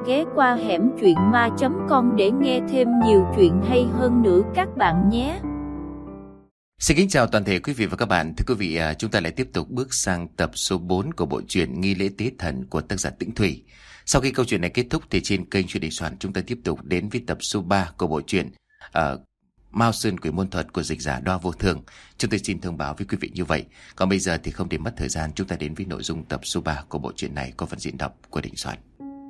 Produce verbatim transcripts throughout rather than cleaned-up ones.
ghé qua hẻm truyện ma chấm com để nghe thêm nhiều chuyện hay hơn nữa các bạn nhé. Xin kính chào toàn thể quý vị và các bạn. Thưa quý vị, chúng ta lại tiếp tục bước sang tập số bốn của bộ truyện Nghi lễ tế thần của tác giả Tĩnh Thủy. Sau khi câu chuyện này kết thúc thì trên kênh Chuyện Đình Soạn chúng ta tiếp tục đến với tập số ba của bộ truyện uh, Mao Sơn Quỷ Môn Thuật của dịch giả Đoa Vô Thường. Chúng tôi xin thông báo với quý vị như vậy. Còn bây giờ thì không để mất thời gian, chúng ta đến với nội dung tập số ba của bộ truyện này có phần diễn đọc của Đình Soạn.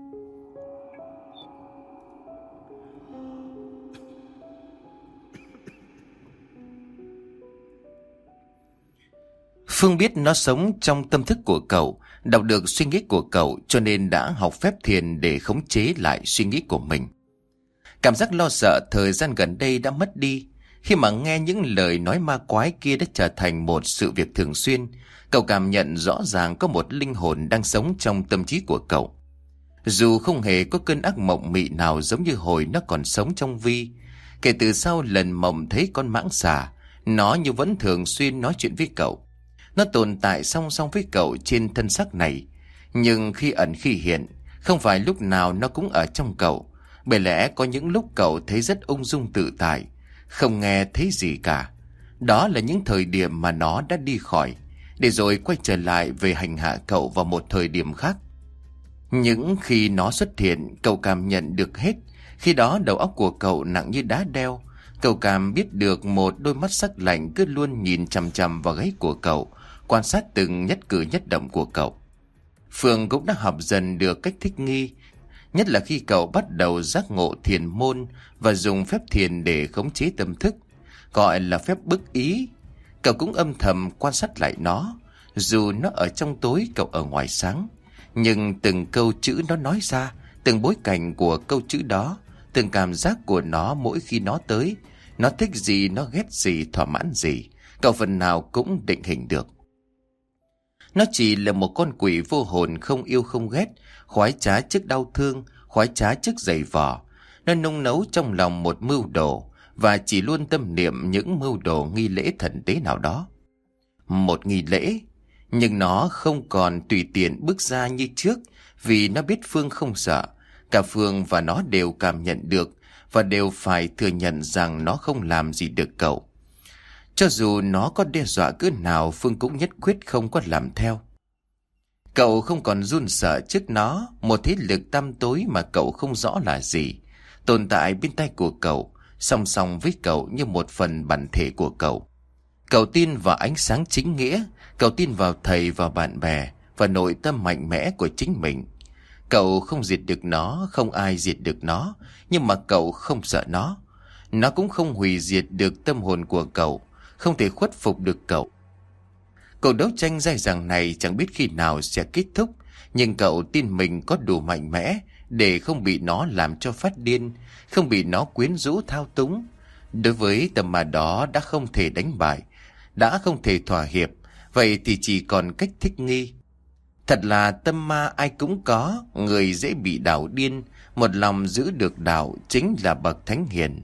Phương biết nó sống trong tâm thức của cậu, đọc được suy nghĩ của cậu, cho nên đã học phép thiền để khống chế lại suy nghĩ của mình. Cảm giác lo sợ thời gian gần đây đã mất đi. Khi mà nghe những lời nói ma quái kia đã trở thành một sự việc thường xuyên, cậu cảm nhận rõ ràng có một linh hồn đang sống trong tâm trí của cậu. Dù không hề có cơn ác mộng mị nào giống như hồi nó còn sống trong Vi, kể từ sau lần mộng thấy con mãng xà, nó như vẫn thường xuyên nói chuyện với cậu. Nó tồn tại song song với cậu trên thân xác này, nhưng khi ẩn khi hiện, không phải lúc nào nó cũng ở trong cậu. Bởi lẽ có những lúc cậu thấy rất ung dung tự tại, không nghe thấy gì cả. Đó là những thời điểm mà nó đã đi khỏi, để rồi quay trở lại về hành hạ cậu vào một thời điểm khác. Những khi nó xuất hiện, cậu cảm nhận được hết. Khi đó đầu óc của cậu nặng như đá đeo. Cậu cảm biết được một đôi mắt sắc lạnh cứ luôn nhìn chằm chằm vào gáy của cậu, quan sát từng nhất cử nhất động của cậu. Phương cũng đã học dần được cách thích nghi, nhất là khi cậu bắt đầu giác ngộ thiền môn và dùng phép thiền để khống chế tâm thức, gọi là phép bức ý. Cậu cũng âm thầm quan sát lại nó, dù nó ở trong tối cậu ở ngoài sáng, nhưng từng câu chữ nó nói ra, từng bối cảnh của câu chữ đó, từng cảm giác của nó mỗi khi nó tới, nó thích gì, nó ghét gì, thỏa mãn gì, cậu phần nào cũng định hình được. Nó chỉ là một con quỷ vô hồn, không yêu không ghét, khoái trá trước đau thương, khoái trá trước giày vò. Nó nung nấu trong lòng một mưu đồ, và chỉ luôn tâm niệm những mưu đồ nghi lễ thần tế nào đó. Một nghi lễ, nhưng nó không còn tùy tiện bước ra như trước, vì nó biết Phương không sợ. Cả Phương và nó đều cảm nhận được, và đều phải thừa nhận rằng nó không làm gì được cậu. Cho dù nó có đe dọa cỡ nào, Phương cũng nhất quyết không có làm theo. Cậu không còn run sợ trước nó, một thế lực tăm tối mà cậu không rõ là gì, tồn tại bên tay của cậu, song song với cậu như một phần bản thể của cậu. Cậu tin vào ánh sáng chính nghĩa, cậu tin vào thầy và bạn bè, và nội tâm mạnh mẽ của chính mình. Cậu không diệt được nó, không ai diệt được nó, nhưng mà cậu không sợ nó. Nó cũng không hủy diệt được tâm hồn của cậu, không thể khuất phục được cậu. Cuộc đấu tranh dai dẳng này chẳng biết khi nào sẽ kết thúc, nhưng cậu tin mình có đủ mạnh mẽ để không bị nó làm cho phát điên, không bị nó quyến rũ thao túng. Đối với tâm ma đó đã không thể đánh bại, đã không thể thỏa hiệp, vậy thì chỉ còn cách thích nghi. Thật là tâm ma ai cũng có, người dễ bị đảo điên, một lòng giữ được đạo chính là bậc thánh hiền.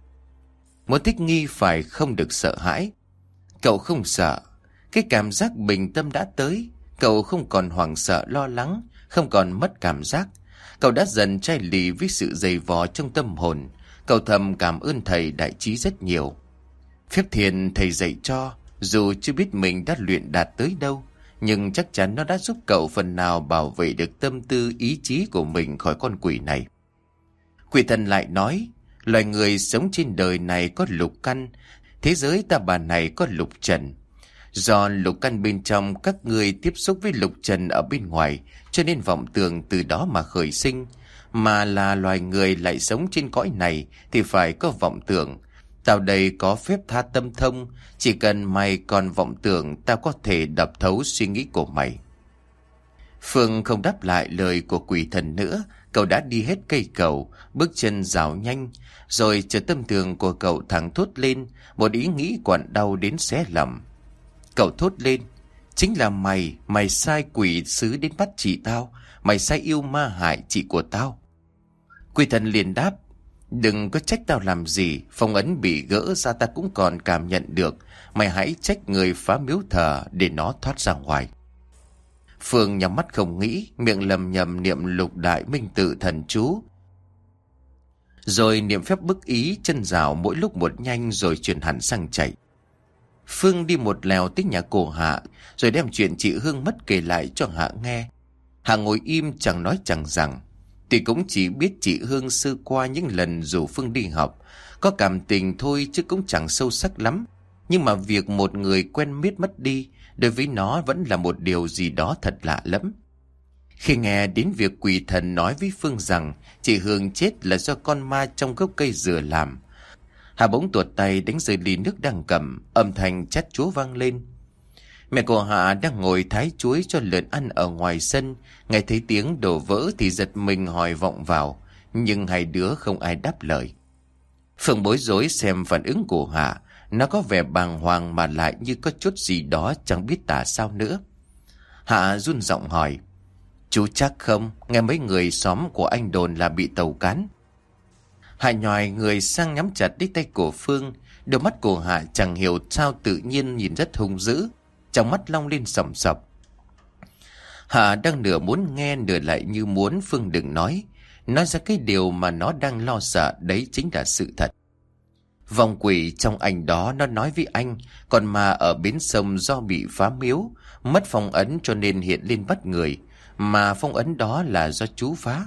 Muốn thích nghi phải không được sợ hãi. Cậu không sợ. Cái cảm giác bình tâm đã tới. Cậu không còn hoảng sợ lo lắng, không còn mất cảm giác. Cậu đã dần chai lì với sự dày vò trong tâm hồn. Cậu thầm cảm ơn thầy đại trí rất nhiều. Phép thiền thầy dạy cho, dù chưa biết mình đã luyện đạt tới đâu, nhưng chắc chắn nó đã giúp cậu phần nào bảo vệ được tâm tư ý chí của mình khỏi con quỷ này. Quỷ thần lại nói, loài người sống trên đời này có lục căn, thế giới ta bà này có lục trần. Do lục căn bên trong các người tiếp xúc với lục trần ở bên ngoài, cho nên vọng tưởng từ đó mà khởi sinh. Mà là loài người lại sống trên cõi này thì phải có vọng tưởng. Tao đây có phép tha tâm thông, chỉ cần mày còn vọng tưởng, tao có thể đập thấu suy nghĩ của mày. Phương không đáp lại lời của quỷ thần nữa. Cậu đã đi hết cây cầu, bước chân rảo nhanh, rồi chợt tâm thường của cậu thẳng thốt lên một ý nghĩ quặn đau đến xé lòng. Cậu thốt lên, chính là mày, mày sai quỷ sứ đến bắt chị tao, mày sai yêu ma hại chị của tao. Quỷ thần liền đáp, đừng có trách tao làm gì, phong ấn bị gỡ ra ta cũng còn cảm nhận được, mày hãy trách người phá miếu thờ để nó thoát ra ngoài. Phương nhắm mắt không nghĩ, miệng lầm nhầm niệm lục đại minh tự thần chú. Rồi niệm phép bức ý, chân rào mỗi lúc một nhanh rồi chuyển hẳn sang chạy. Phương đi một lèo tới nhà cô Hạ, rồi đem chuyện chị Hương mất kể lại cho Hạ nghe. Hạ ngồi im chẳng nói chẳng rằng. Thì cũng chỉ biết chị Hương sơ qua những lần rủ Phương đi học, có cảm tình thôi chứ cũng chẳng sâu sắc lắm. Nhưng mà việc một người quen biết mất đi, đối với nó vẫn là một điều gì đó thật lạ lắm. Khi nghe đến việc quỷ thần nói với Phương rằng chị Hương chết là do con ma trong gốc cây dừa làm, Hà bỗng tuột tay đánh rơi ly nước đang cầm, âm thanh chát chúa vang lên. Mẹ của Hạ đang ngồi thái chuối cho lợn ăn ở ngoài sân, nghe thấy tiếng đổ vỡ thì giật mình hỏi vọng vào, nhưng hai đứa không ai đáp lời. Phương bối rối xem phản ứng của Hạ, nó có vẻ bàng hoàng mà lại như có chút gì đó chẳng biết tả sao nữa. Hạ run giọng hỏi, chú chắc không? Nghe mấy người xóm của anh đồn là bị tàu cán. Hạ nhòi người sang nhắm chặt đích tay của Phương. Đôi mắt của Hạ chẳng hiểu sao tự nhiên nhìn rất hung dữ, trong mắt long lên sầm sập. Hạ đang nửa muốn nghe nửa lại như muốn Phương đừng nói, nói ra cái điều mà nó đang lo sợ, đấy chính là sự thật. Vong quỷ trong ảnh đó nó nói với anh, còn ma ở bến sông do bị phá miếu, mất phong ấn cho nên hiện lên bắt người, mà phong ấn đó là do chú phá.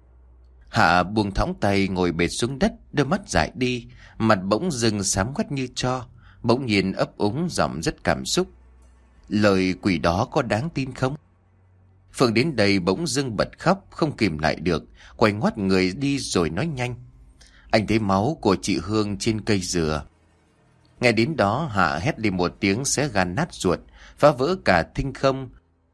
Hạ buông thõng tay ngồi bệt xuống đất, đôi mắt dại đi, mặt bỗng dưng xám quắt như tro, bỗng nhiên ấp úng giọng rất cảm xúc. Lời quỷ đó có đáng tin không? Phương đến đây bỗng dưng bật khóc, không kìm lại được, quay ngoắt người đi rồi nói nhanh. Anh thấy máu của chị Hương trên cây dừa. Nghe đến đó Hạ hét lên một tiếng xé gan nát ruột, phá vỡ cả thinh không,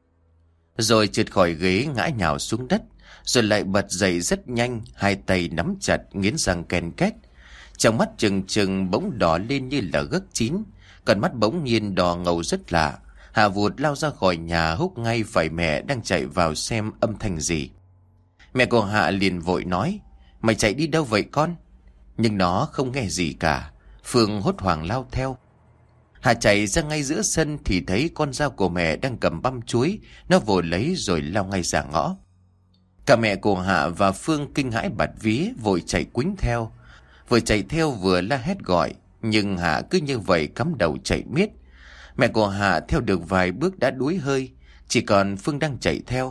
rồi trượt khỏi ghế ngã nhào xuống đất, rồi lại bật dậy rất nhanh, hai tay nắm chặt nghiến răng ken két. Trong mắt trừng trừng bỗng đỏ lên như là gấc chín, còn mắt bỗng nhiên đỏ ngầu rất lạ. Hạ vụt lao ra khỏi nhà, húc ngay phải mẹ đang chạy vào xem âm thanh gì. Mẹ của Hạ liền vội nói, mày chạy đi đâu vậy con? Nhưng nó không nghe gì cả. Phương hốt hoảng lao theo. Hạ chạy ra ngay giữa sân thì thấy con dao của mẹ đang cầm băm chuối, nó vội lấy rồi lao ngay ra ngõ. Cả mẹ của Hạ và Phương kinh hãi bạt vía, vội chạy quýnh theo. Vừa chạy theo vừa la hét gọi, nhưng Hạ cứ như vậy cắm đầu chạy miết. Mẹ của Hạ theo được vài bước đã đuối hơi, chỉ còn Phương đang chạy theo.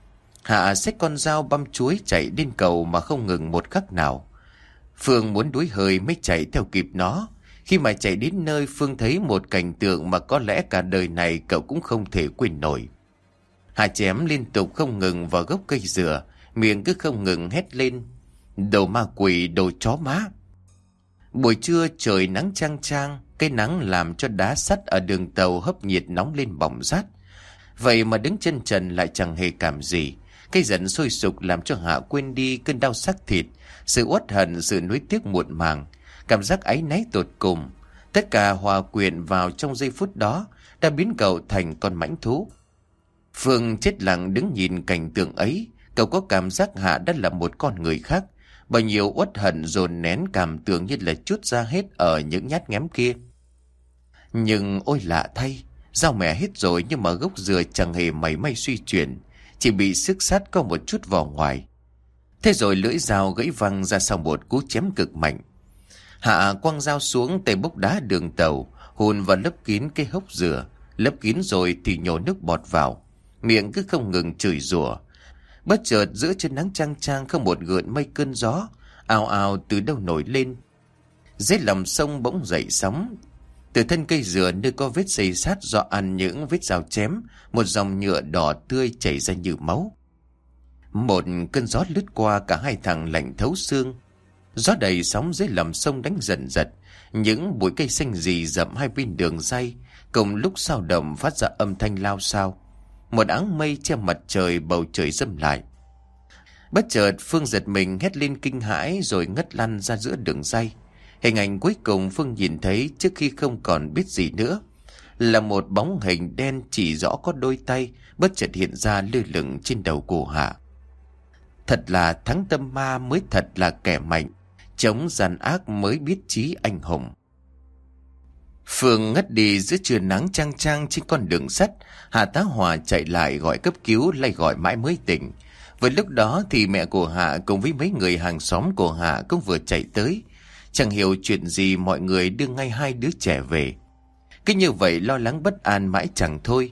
Hạ xách con dao băm chuối chạy lên cầu mà không ngừng một khắc nào. Phương muốn đuối hơi mới chạy theo kịp nó. Khi mà chạy đến nơi, Phương thấy một cảnh tượng mà có lẽ cả đời này cậu cũng không thể quên nổi. Hạ chém liên tục không ngừng vào gốc cây dừa, miệng cứ không ngừng hét lên, đồ ma quỷ, đồ chó má. Buổi trưa trời nắng chang chang, cái nắng làm cho đá sắt ở đường tàu hấp nhiệt nóng lên bỏng rát. Vậy mà đứng chân trần lại chẳng hề cảm gì. Cái giận sôi sục làm cho Hạ quên đi cơn đau xác thịt, sự uất hận, sự nuối tiếc muộn màng, cảm giác áy náy tột cùng. Tất cả hòa quyện vào trong giây phút đó đã biến cậu thành con mãnh thú. Phương chết lặng đứng nhìn cảnh tượng ấy, cậu có cảm giác Hạ đã là một con người khác. Bao nhiêu uất hận dồn nén cảm tưởng như là trút ra hết ở những nhát ngém kia. Nhưng ôi lạ thay, dao mẹ hết rồi nhưng mà gốc dừa chẳng hề mảy may suy chuyển, chỉ bị xước sát có một chút vào ngoài. Thế rồi lưỡi dao gãy văng ra sau một cú chém cực mạnh. Hạ quăng dao xuống, tay bốc đá đường tàu, hùn vào lấp kín cái hốc dừa. Lấp kín rồi thì nhổ nước bọt vào, miệng cứ không ngừng chửi rủa. Bất chợt giữa trên nắng chang chang không một gợn mây cơn gió, ào ào từ đâu nổi lên. Dưới lòng sông bỗng dậy sóng. Từ thân cây dừa nơi có vết xây sát do ăn những vết dao chém, một dòng nhựa đỏ tươi chảy ra như máu. Một cơn gió lướt qua, cả hai thằng lạnh thấu xương. Gió đầy sóng dưới lòng sông đánh dần dật, những bụi cây xanh rì rậm hai bên đường ray cùng lúc sao động phát ra âm thanh lao xao. Một áng mây che mặt trời, bầu trời râm lại. Bất chợt Phương giật mình hét lên kinh hãi rồi ngất lăn ra giữa đường ray. Hình ảnh cuối cùng Phương nhìn thấy trước khi không còn biết gì nữa là một bóng hình đen chỉ rõ có đôi tay bất chợt hiện ra lơ lửng trên đầu của Hạ. Thật là thắng tâm ma mới thật là kẻ mạnh, chống gian ác mới biết chí anh hùng. Phương ngất đi giữa trưa nắng chang chang trên con đường sắt. Hà tá Hòa chạy lại gọi cấp cứu, lay gọi mãi mới tỉnh. Với lúc đó thì mẹ của Hạ cùng với mấy người hàng xóm của Hạ cũng vừa chạy tới. Chẳng hiểu chuyện gì, mọi người đưa ngay hai đứa trẻ về. Cứ như vậy lo lắng bất an mãi chẳng thôi.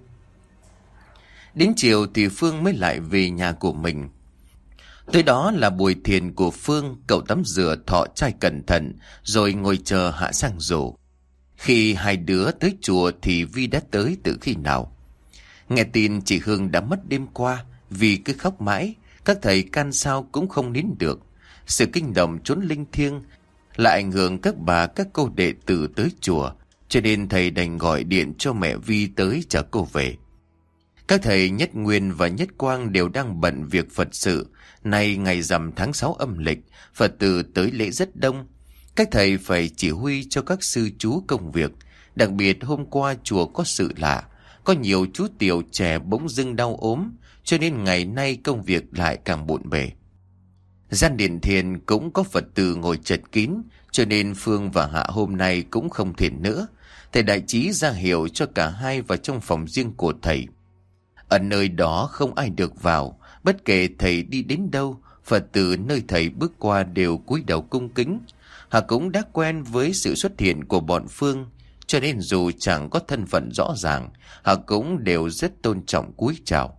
Đến chiều thì Phương mới lại về nhà của mình. Tới đó là buổi thiền của Phương. Cậu tắm rửa thọ trai cẩn thận rồi ngồi chờ Hạ sang rủ. Khi hai đứa tới chùa thì Vi đã tới từ khi nào. Nghe tin chị Hương đã mất đêm qua, Vi cứ khóc mãi. Các thầy can sao cũng không nín được. Sự kinh động chốn linh thiêng lại ảnh hưởng các bà các cô đệ tử tới chùa, cho nên thầy đành gọi điện cho mẹ Vi tới chở cô về. Các thầy Nhất Nguyên và Nhất Quang đều đang bận việc Phật sự. Nay ngày rằm tháng sáu âm lịch, Phật tử tới lễ rất đông. Các thầy phải chỉ huy cho các sư chú công việc. Đặc biệt hôm qua chùa có sự lạ, có nhiều chú tiểu trẻ bỗng dưng đau ốm, cho nên ngày nay công việc lại càng bộn bề. Gian điện thiền cũng có Phật tử ngồi chật kín, cho nên Phương và Hạ hôm nay cũng không thiền nữa. Thầy đại trí ra hiệu cho cả hai vào trong phòng riêng của thầy. Ở nơi đó không ai được vào, bất kể thầy đi đến đâu, Phật tử nơi thầy bước qua đều cúi đầu cung kính. Hạ cũng đã quen với sự xuất hiện của bọn Phương, cho nên dù chẳng có thân phận rõ ràng, Hạ cũng đều rất tôn trọng cúi chào.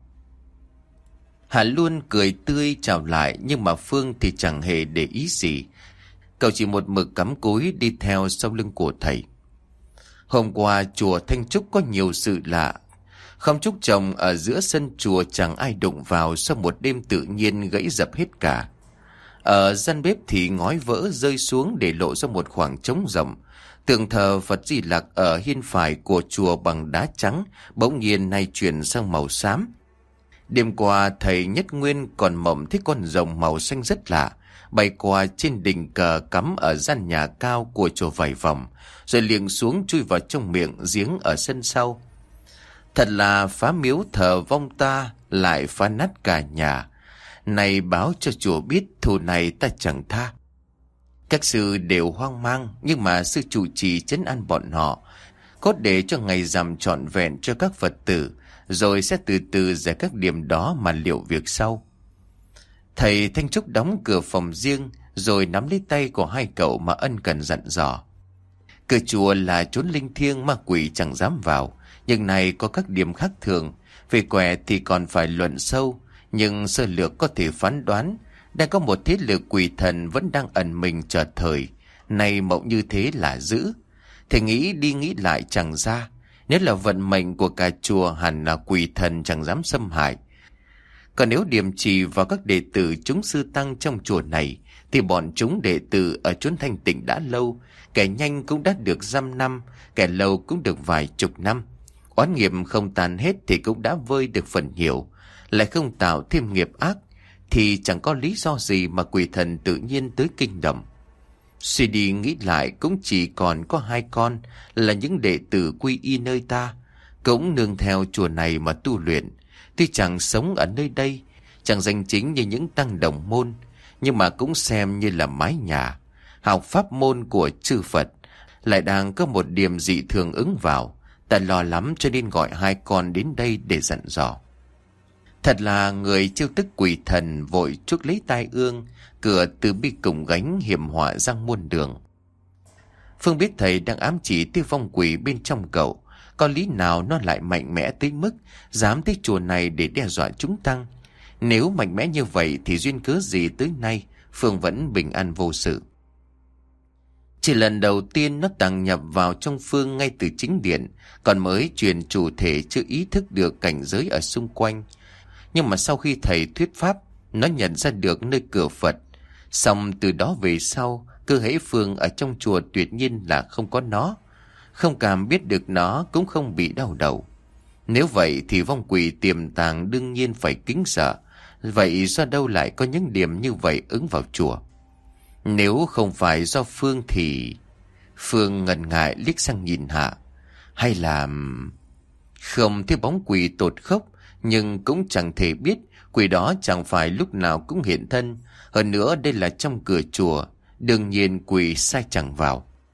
Hạ luôn cười tươi chào lại, nhưng mà Phương thì chẳng hề để ý gì. Cậu chỉ một mực cắm cúi đi theo sau lưng của thầy. Hôm qua chùa Thanh Trúc có nhiều sự lạ. Không trúc trồng ở giữa sân chùa chẳng ai đụng vào, sau một đêm tự nhiên gãy dập hết cả. Ở gian bếp thì ngói vỡ rơi xuống để lộ ra một khoảng trống rộng. Tượng thờ Phật Di Lặc ở hiên phải của chùa bằng đá trắng bỗng nhiên nay chuyển sang màu xám. Đêm qua thầy Nhất Nguyên còn mộng thấy con rồng màu xanh rất lạ bay qua trên đỉnh cờ cắm ở gian nhà cao của chùa vài vòng, rồi liệng xuống chui vào trong miệng giếng ở sân sau. Thật là phá miếu thờ vong ta, lại phá nát cả nhà. Này báo cho chùa biết, thù này ta chẳng tha. Các sư đều hoang mang, nhưng mà sư trụ trì trấn an bọn họ, cốt để cho ngày rằm trọn vẹn cho các Phật tử, rồi sẽ từ từ giải các điểm đó mà liệu việc sau. Thầy Thanh Trúc đóng cửa phòng riêng, rồi nắm lấy tay của hai cậu mà ân cần dặn dò. Cửa chùa là chốn linh thiêng, ma quỷ chẳng dám vào, nhưng này có các điểm khác thường. Về quẻ thì còn phải luận sâu, nhưng sơ lược có thể phán đoán đang có một thế lực quỷ thần vẫn đang ẩn mình chờ thời. Này mộng như thế là dữ. Thầy nghĩ đi nghĩ lại chẳng ra, nếu là vận mệnh của cả chùa hẳn là quỷ thần chẳng dám xâm hại. Còn nếu điểm trì vào các đệ tử chúng sư tăng trong chùa này, thì bọn chúng đệ tử ở chốn thanh tịnh đã lâu, kẻ nhanh cũng đã được dăm năm, kẻ lâu cũng được vài chục năm. Oán nghiệp không tàn hết thì cũng đã vơi được phần nhiều, lại không tạo thêm nghiệp ác, thì chẳng có lý do gì mà quỷ thần tự nhiên tới kinh động. Suy đi nghĩ lại cũng chỉ còn có hai con là những đệ tử quy y nơi ta, cũng nương theo chùa này mà tu luyện. Tuy chẳng sống ở nơi đây, chẳng danh chính như những tăng đồng môn, nhưng mà cũng xem như là mái nhà, học pháp môn của chư Phật, lại đang có một điểm dị thường ứng vào. Ta lo lắm cho nên gọi hai con đến đây để dặn dò. Thật là người chiêu tức quỷ thần vội chuốc lấy tai ương, cửa từ bi cùng gánh hiểm họa răng muôn đường. Phương biết thầy đang ám chỉ tiêu vong quỷ bên trong cậu, có lý nào nó lại mạnh mẽ tới mức dám tới chùa này để đe dọa chúng tăng. Nếu mạnh mẽ như vậy thì duyên cớ gì tới nay Phương vẫn bình an vô sự. Chỉ lần đầu tiên nó tàng nhập vào trong Phương ngay từ chính điện, còn mới truyền chủ thể chưa ý thức được cảnh giới ở xung quanh. Nhưng mà sau khi thầy thuyết pháp, nó nhận ra được nơi cửa Phật. Xong từ đó về sau, cứ hễ Phương ở trong chùa tuyệt nhiên là không có nó. Không cảm biết được nó cũng không bị đau đầu. Nếu vậy thì vong quỷ tiềm tàng đương nhiên phải kính sợ. Vậy do đâu lại có những điểm như vậy ứng vào chùa? Nếu không phải do Phương thì... Phương ngần ngại liếc sang nhìn Hạ. Hay là... Không thấy bóng quỷ tột khốc, nhưng cũng chẳng thể biết quỷ đó chẳng phải lúc nào cũng hiện thân. Hơn nữa đây là trong cửa chùa, đương nhiên quỷ sai chẳng vào.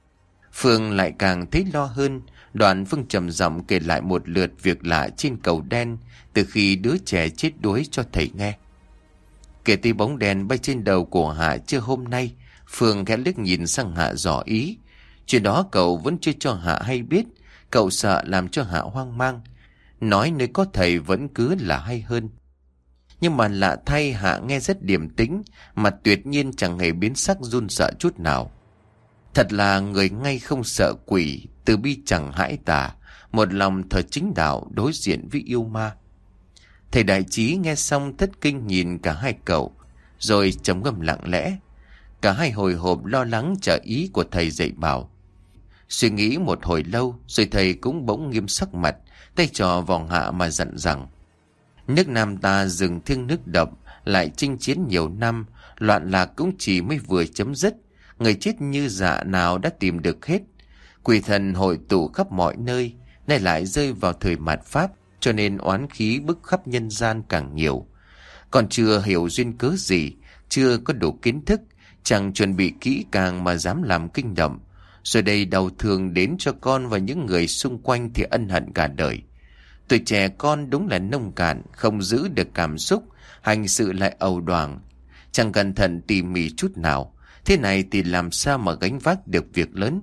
Phương lại càng thấy lo hơn. Đoạn Phương trầm giọng kể lại một lượt việc lạ trên cầu đen từ khi đứa trẻ chết đuối cho thầy nghe. Kể tới bóng đèn bay trên đầu của Hạ chưa hôm nay, Phương khẽ liếc nhìn sang Hạ dò ý. Chuyện đó cậu vẫn chưa cho Hạ hay biết. Cậu sợ làm cho Hạ hoang mang. Nói nơi có thầy vẫn cứ là hay hơn. Nhưng mà lạ thay, Hạ nghe rất điềm tĩnh, mà tuyệt nhiên chẳng hề biến sắc run sợ chút nào. Thật là người ngay không sợ quỷ, từ bi chẳng hãi tà, một lòng thờ chính đạo đối diện với yêu ma. Thầy Đại Trí nghe xong thất kinh nhìn cả hai cậu, rồi trầm ngâm lặng lẽ. Cả hai hồi hộp lo lắng chờ ý của thầy dạy bảo. Suy nghĩ một hồi lâu, rồi thầy cũng bỗng nghiêm sắc mặt, tay trò vào Hạ mà dặn rằng: nước Nam ta dừng thiêng nước độc, lại chinh chiến nhiều năm, loạn lạc cũng chỉ mới vừa chấm dứt. Người chết như dạ nào đã tìm được hết. Quỷ thần hội tụ khắp mọi nơi, nay lại rơi vào thời mạt Pháp, cho nên oán khí bức khắp nhân gian càng nhiều. Còn chưa hiểu duyên cớ gì, chưa có đủ kiến thức, chẳng chuẩn bị kỹ càng mà dám làm kinh động. Rồi đây đau thương đến cho con và những người xung quanh thì ân hận cả đời. Tuổi trẻ con đúng là nông cạn, không giữ được cảm xúc, hành sự lại ầu đoàng, chẳng cẩn thận tỉ mỉ chút nào. Thế này thì làm sao mà gánh vác được việc lớn.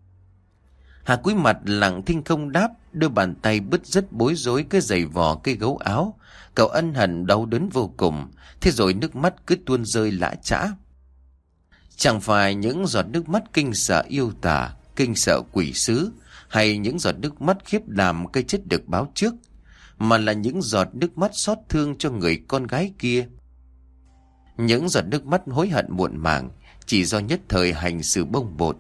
Hà cúi mặt lặng thinh không đáp, đôi bàn tay bứt rứt bối rối cứ giày vò cây gấu áo. Cậu ân hận đau đớn vô cùng, thế rồi nước mắt cứ tuôn rơi lã chã. Chẳng phải những giọt nước mắt kinh sợ yêu tà, kinh sợ quỷ sứ, hay những giọt nước mắt khiếp đảm cây chết được báo trước, mà là những giọt nước mắt xót thương cho người con gái kia. Những giọt nước mắt hối hận muộn màng, chỉ do nhất thời hành xử bông bột.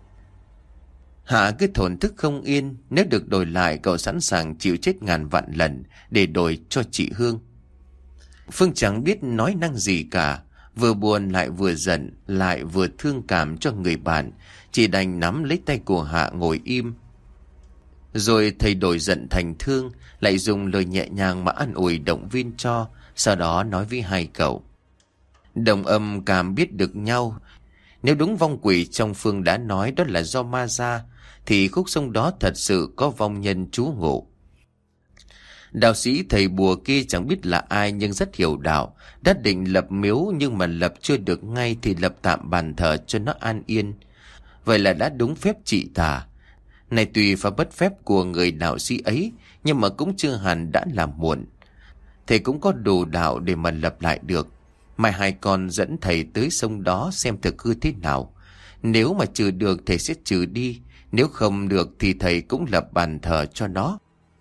Hạ cứ thổn thức không yên, nếu được đổi lại cậu sẵn sàng chịu chết ngàn vạn lần để đổi cho chị Hương. Phương chẳng biết nói năng gì cả, vừa buồn lại vừa giận, lại vừa thương cảm cho người bạn, chỉ đành nắm lấy tay của Hạ ngồi im. Rồi thầy đổi giận thành thương, lại dùng lời nhẹ nhàng mà an ủi động viên cho, sau đó nói với hai cậu: đồng âm cảm biết được nhau. Nếu đúng vong quỷ trong Phương đã nói đó là do ma ra, thì khúc sông đó thật sự có vong nhân trú ngụ. Đạo sĩ thầy bùa kia chẳng biết là ai nhưng rất hiểu đạo, đã định lập miếu nhưng mà lập chưa được ngay thì lập tạm bàn thờ cho nó an yên. Vậy là đã đúng phép trị tà. Này tùy và bất phép của người đạo sĩ ấy, nhưng mà cũng chưa hẳn đã làm muộn. Thầy cũng có đủ đạo để mà lập lại được. Mai hai con dẫn thầy tới sông đó xem thực hư thế nào. Nếu mà trừ được thầy sẽ trừ đi, nếu không được thì thầy cũng lập bàn thờ cho nó.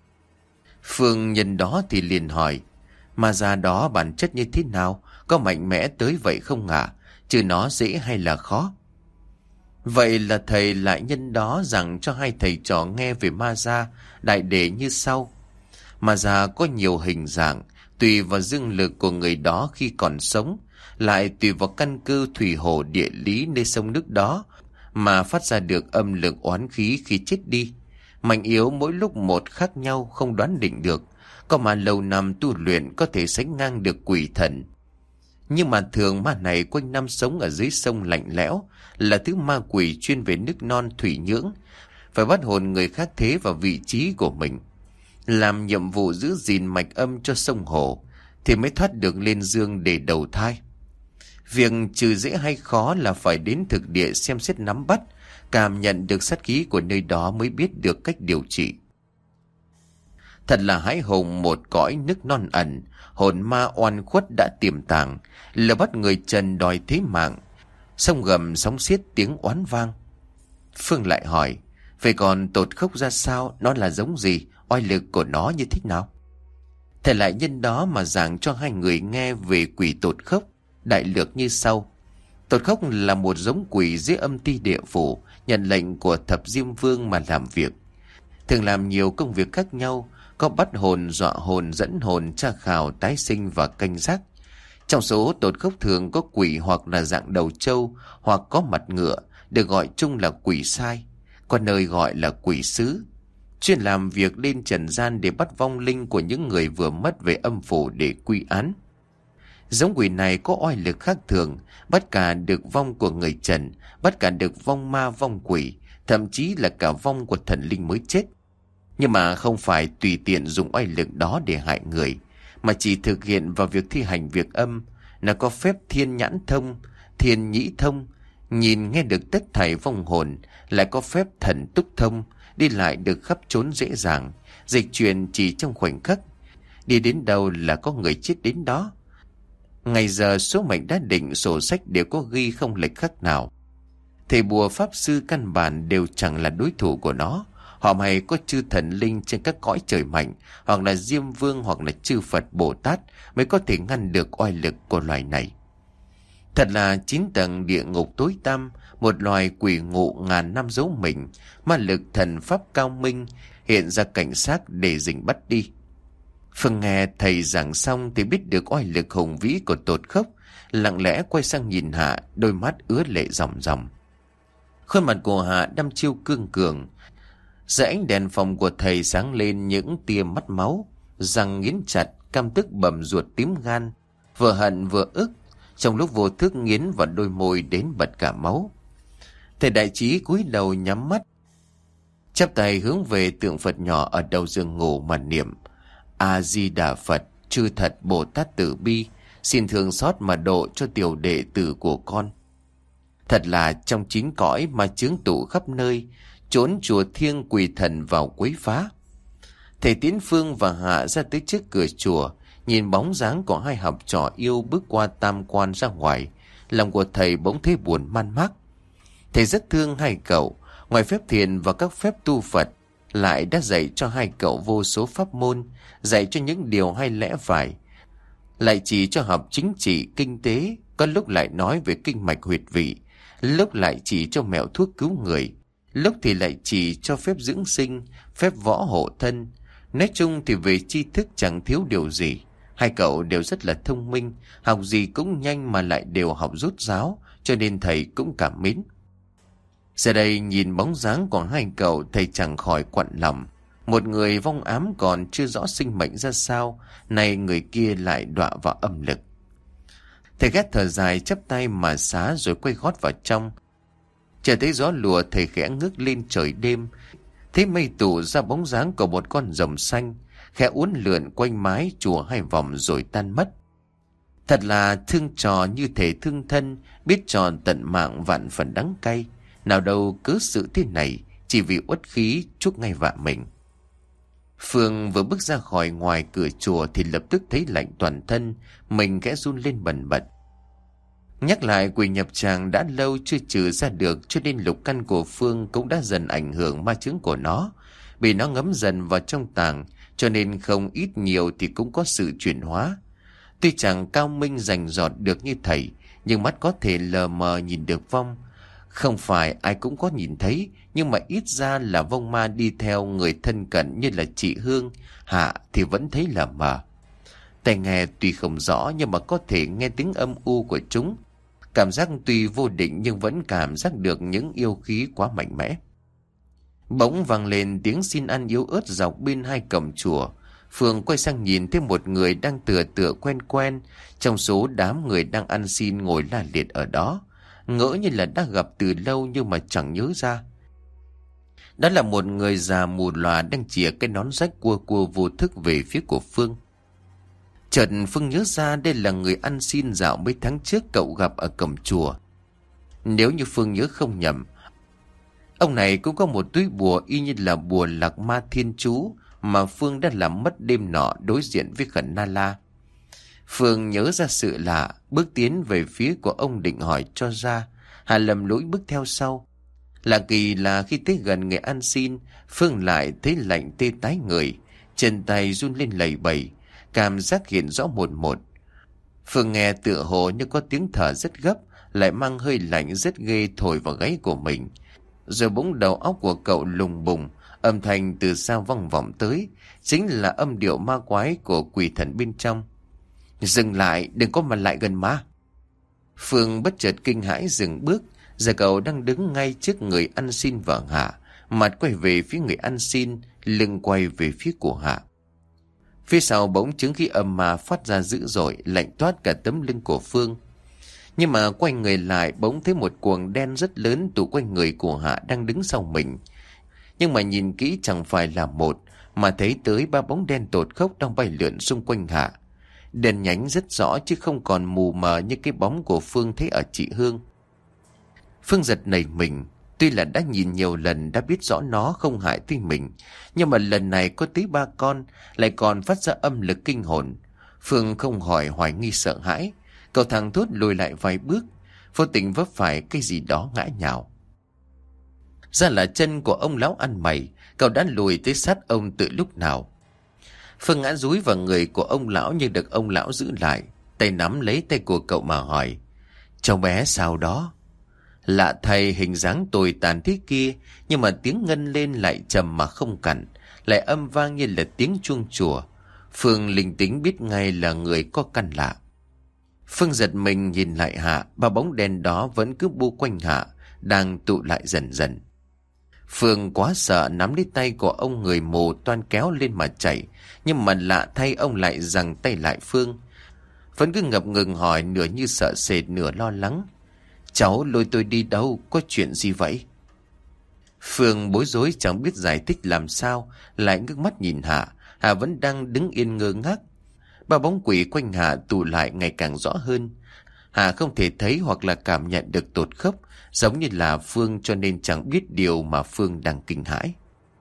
Phương nhân đó thì liền hỏi: ma già đó bản chất như thế nào, có mạnh mẽ tới vậy không ạ? À? Trừ nó dễ hay là khó? Vậy là thầy lại nhân đó rằng cho hai thầy trò nghe về ma già đại để như sau. Ma già có nhiều hình dạng, tùy vào dương lực của người đó khi còn sống, lại tùy vào căn cơ thủy hồ địa lý nơi sông nước đó mà phát ra được âm lực oán khí khi chết đi. Mạnh yếu mỗi lúc một khác nhau, không đoán định được. Có mà lâu năm tu luyện có thể sánh ngang được quỷ thần. Nhưng mà thường ma này quanh năm sống ở dưới sông lạnh lẽo, là thứ ma quỷ chuyên về nước non thủy nhưỡng, phải bắt hồn người khác thế vào vị trí của mình, làm nhiệm vụ giữ gìn mạch âm cho sông hồ, thì mới thoát được lên dương để đầu thai. Việc trừ dễ hay khó là phải đến thực địa xem xét nắm bắt, cảm nhận được sát khí của nơi đó mới biết được cách điều trị. Thật là hãi hùng một cõi nước non ẩn, hồn ma oan khuất đã tiềm tàng, là bắt người trần đòi thế mạng, sông gầm sóng xiết tiếng oán vang. Phương lại hỏi: vậy còn tột khốc ra sao, nó là giống gì, oai lực của nó như thế nào? Thầy lại nhân đó mà giảng cho hai người nghe về quỷ tột khốc, đại lược như sau. Tột khốc là một giống quỷ dưới âm ti địa phủ, nhận lệnh của thập diêm vương mà làm việc, thường làm nhiều công việc khác nhau, có bắt hồn, dọa hồn, dẫn hồn, tra khảo, tái sinh và canh giác. Trong số tột khốc thường có quỷ hoặc là dạng đầu trâu, hoặc có mặt ngựa, được gọi chung là quỷ sai, có nơi gọi là quỷ sứ, chuyên làm việc lên trần gian để bắt vong linh của những người vừa mất về âm phủ để quy án. Giống quỷ này có oai lực khác thường, bắt cả được vong của người trần, bắt cả được vong ma vong quỷ, thậm chí là cả vong của thần linh mới chết. Nhưng mà không phải tùy tiện dùng oai lực đó để hại người, mà chỉ thực hiện vào việc thi hành việc âm. Nó có phép thiên nhãn thông, thiên nhĩ thông, nhìn nghe được tất thảy vong hồn, lại có phép thần túc thông, đi lại được khắp trốn dễ dàng, dịch chuyển chỉ trong khoảnh khắc. Đi đến đâu là có người chết đến đó. Ngày giờ số mệnh đã định, sổ sách đều có ghi không lệch khắc nào. Thầy bùa pháp sư căn bản đều chẳng là đối thủ của nó. Họ may có chư thần linh trên các cõi trời mạnh, hoặc là Diêm Vương, hoặc là chư Phật Bồ Tát mới có thể ngăn được oai lực của loài này. Thật là chín tầng địa ngục tối tăm, một loài quỷ ngụ ngàn năm giấu mình, ma lực thần pháp cao minh hiện ra cảnh sát để rình bắt đi. Phương nghe thầy giảng xong thì biết được oai lực hùng vĩ của Tột Khốc, lặng lẽ quay sang nhìn Hạ, đôi mắt ứa lệ ròng ròng. Khuôn mặt của Hạ đăm chiêu cương cường, dưới ánh đèn phòng của thầy sáng lên những tia mắt máu, răng nghiến chặt, căm tức bầm ruột tím gan, vừa hận vừa ức, trong lúc vô thức nghiến vào đôi môi đến bật cả máu. Thầy đại trí cúi đầu nhắm mắt, chắp tay hướng về tượng Phật nhỏ ở đầu giường ngủ mà niệm: A Di Đà Phật, chư thật Bồ Tát từ bi, xin thương xót mà độ cho tiểu đệ tử của con. Thật là trong chín cõi mà chướng tụ khắp nơi, trốn chùa thiêng quỷ thần vào quấy phá. Thầy tiến Phương và Hạ ra tới trước cửa chùa, nhìn bóng dáng của hai học trò yêu bước qua tam quan ra ngoài, lòng của thầy bỗng thấy buồn man mác. Thầy rất thương hai cậu, ngoài phép thiền và các phép tu Phật, lại đã dạy cho hai cậu vô số pháp môn, dạy cho những điều hay lẽ phải, lại chỉ cho học chính trị, kinh tế, có lúc lại nói về kinh mạch huyệt vị, lúc lại chỉ cho mẹo thuốc cứu người, lúc thì lại chỉ cho phép dưỡng sinh, phép võ hộ thân. Nói chung thì về tri thức chẳng thiếu điều gì. Hai cậu đều rất là thông minh, học gì cũng nhanh mà lại đều học rút ráo, cho nên thầy cũng cảm mến. Giờ đây nhìn bóng dáng của hai cậu, thầy chẳng khỏi quặn lòng. Một người vong ám còn chưa rõ sinh mệnh ra sao, nay người kia lại đọa vào âm lực. Thầy ghét thở dài, chắp tay mà xá rồi quay gót vào trong. Chờ thấy gió lùa, thầy khẽ ngước lên trời đêm, thấy mây tụ ra bóng dáng của một con rồng xanh, khẽ uốn lượn quanh mái chùa hai vòng rồi tan mất. Thật là thương trò như thể thương thân, biết trò tận mạng vạn phần đắng cay. Nào đâu cớ sự thế này, chỉ vì uất khí chuốc ngay vạ mình. Phương vừa bước ra khỏi ngoài cửa chùa thì lập tức thấy lạnh toàn thân, mình khẽ run lên bần bật. Nhắc lại quỷ nhập tràng đã lâu chưa trừ ra được, cho nên lục căn của Phương cũng đã dần ảnh hưởng ma chướng của nó. Bị nó ngấm dần vào trong tàng, cho nên không ít nhiều thì cũng có sự chuyển hóa. Tuy chẳng cao minh rành rọt được như thầy, nhưng mắt có thể lờ mờ nhìn được vong. Không phải ai cũng có nhìn thấy, nhưng mà ít ra là vong ma đi theo người thân cận như là chị Hương, Hạ thì vẫn thấy lờ mờ. Tai nghe tuy không rõ nhưng mà có thể nghe tiếng âm u của chúng. Cảm giác tuy vô định nhưng vẫn cảm giác được những yêu khí quá mạnh mẽ. Bỗng vang lên tiếng xin ăn yếu ớt dọc bên hai cổng chùa. Phương quay sang nhìn thấy một người đang tựa tựa quen quen trong số đám người đang ăn xin ngồi la liệt ở đó. Ngỡ như là đã gặp từ lâu nhưng mà chẳng nhớ ra. Đó là một người già mù lòa đang chìa cái nón rách cua cua vô thức về phía của Phương. Chợt Phương nhớ ra đây là người ăn xin dạo mấy tháng trước cậu gặp ở cổng chùa. Nếu như Phương nhớ không nhầm, ông này cũng có một túi bùa y như là bùa lạc ma thiên chú mà Phương đã làm mất đêm nọ đối diện với Khẩn Na La. Phương nhớ ra sự lạ, bước tiến về phía của ông định hỏi cho ra, Hà lầm lũi bước theo sau. Lạ kỳ là khi tới gần người ăn xin, Phương lại thấy lạnh tê tái người, chân tay run lên lầy bầy, cảm giác hiện rõ một một. Phương nghe tựa hồ như có tiếng thở rất gấp, lại mang hơi lạnh rất ghê thổi vào gáy của mình. Rồi bỗng đầu óc của cậu lùng bùng, âm thanh từ xa vang vọng tới, chính là âm điệu ma quái của quỷ thần bên trong. Dừng lại, đừng có mà lại gần ma. Phương bất chợt kinh hãi dừng bước. Giờ cậu đang đứng ngay trước người ăn xin và Hạ, mặt quay về phía người ăn xin, lưng quay về phía của Hạ. Phía sau bỗng chứng khí âm ma phát ra dữ dội, lạnh toát cả tấm lưng của Phương. Nhưng mà quay người lại bỗng thấy một cuồng đen rất lớn tụ quanh người của Hạ đang đứng sau mình. Nhưng mà nhìn kỹ chẳng phải là một, mà thấy tới ba bóng đen tột khốc đang bay lượn xung quanh Hạ. Đèn nhánh rất rõ chứ không còn mù mờ như cái bóng của Phương thấy ở chị Hương. Phương giật nảy mình. Tuy là đã nhìn nhiều lần, đã biết rõ nó không hại tới mình, nhưng mà lần này có tới ba con, lại còn phát ra âm lực kinh hồn. Phương không hỏi hoài nghi sợ hãi. Cậu thằng thốt lùi lại vài bước, vô tình vấp phải cái gì đó ngã nhào. Ra là chân của ông lão ăn mày. Cậu đã lùi tới sát ông từ lúc nào. Phương ngã dúi vào người của ông lão nhưng được ông lão giữ lại. Tay nắm lấy tay của cậu mà hỏi: cháu bé sao đó? Lạ thay, hình dáng tồi tàn thế kia, nhưng mà tiếng ngân lên lại trầm mà không cặn, lại âm vang như là tiếng chuông chùa. Phương linh tính biết ngay là người có căn lạ. Phương giật mình nhìn lại Hạ, ba bóng đen đó vẫn cứ bu quanh Hạ, đang tụ lại dần dần. Phương quá sợ nắm lấy tay của ông người mù toan kéo lên mà chạy, nhưng mà lạ thay ông lại giằng tay lại Phương. Vẫn cứ ngập ngừng hỏi, nửa như sợ sệt nửa lo lắng: cháu lôi tôi đi đâu, có chuyện gì vậy? Phương bối rối chẳng biết giải thích làm sao, lại ngước mắt nhìn Hạ. Hạ vẫn đang đứng yên ngơ ngác. Ba bóng quỷ quanh Hạ tụ lại ngày càng rõ hơn. Hạ không thể thấy hoặc là cảm nhận được tột khốc, giống như là Phương, cho nên chẳng biết điều mà Phương đang kinh hãi.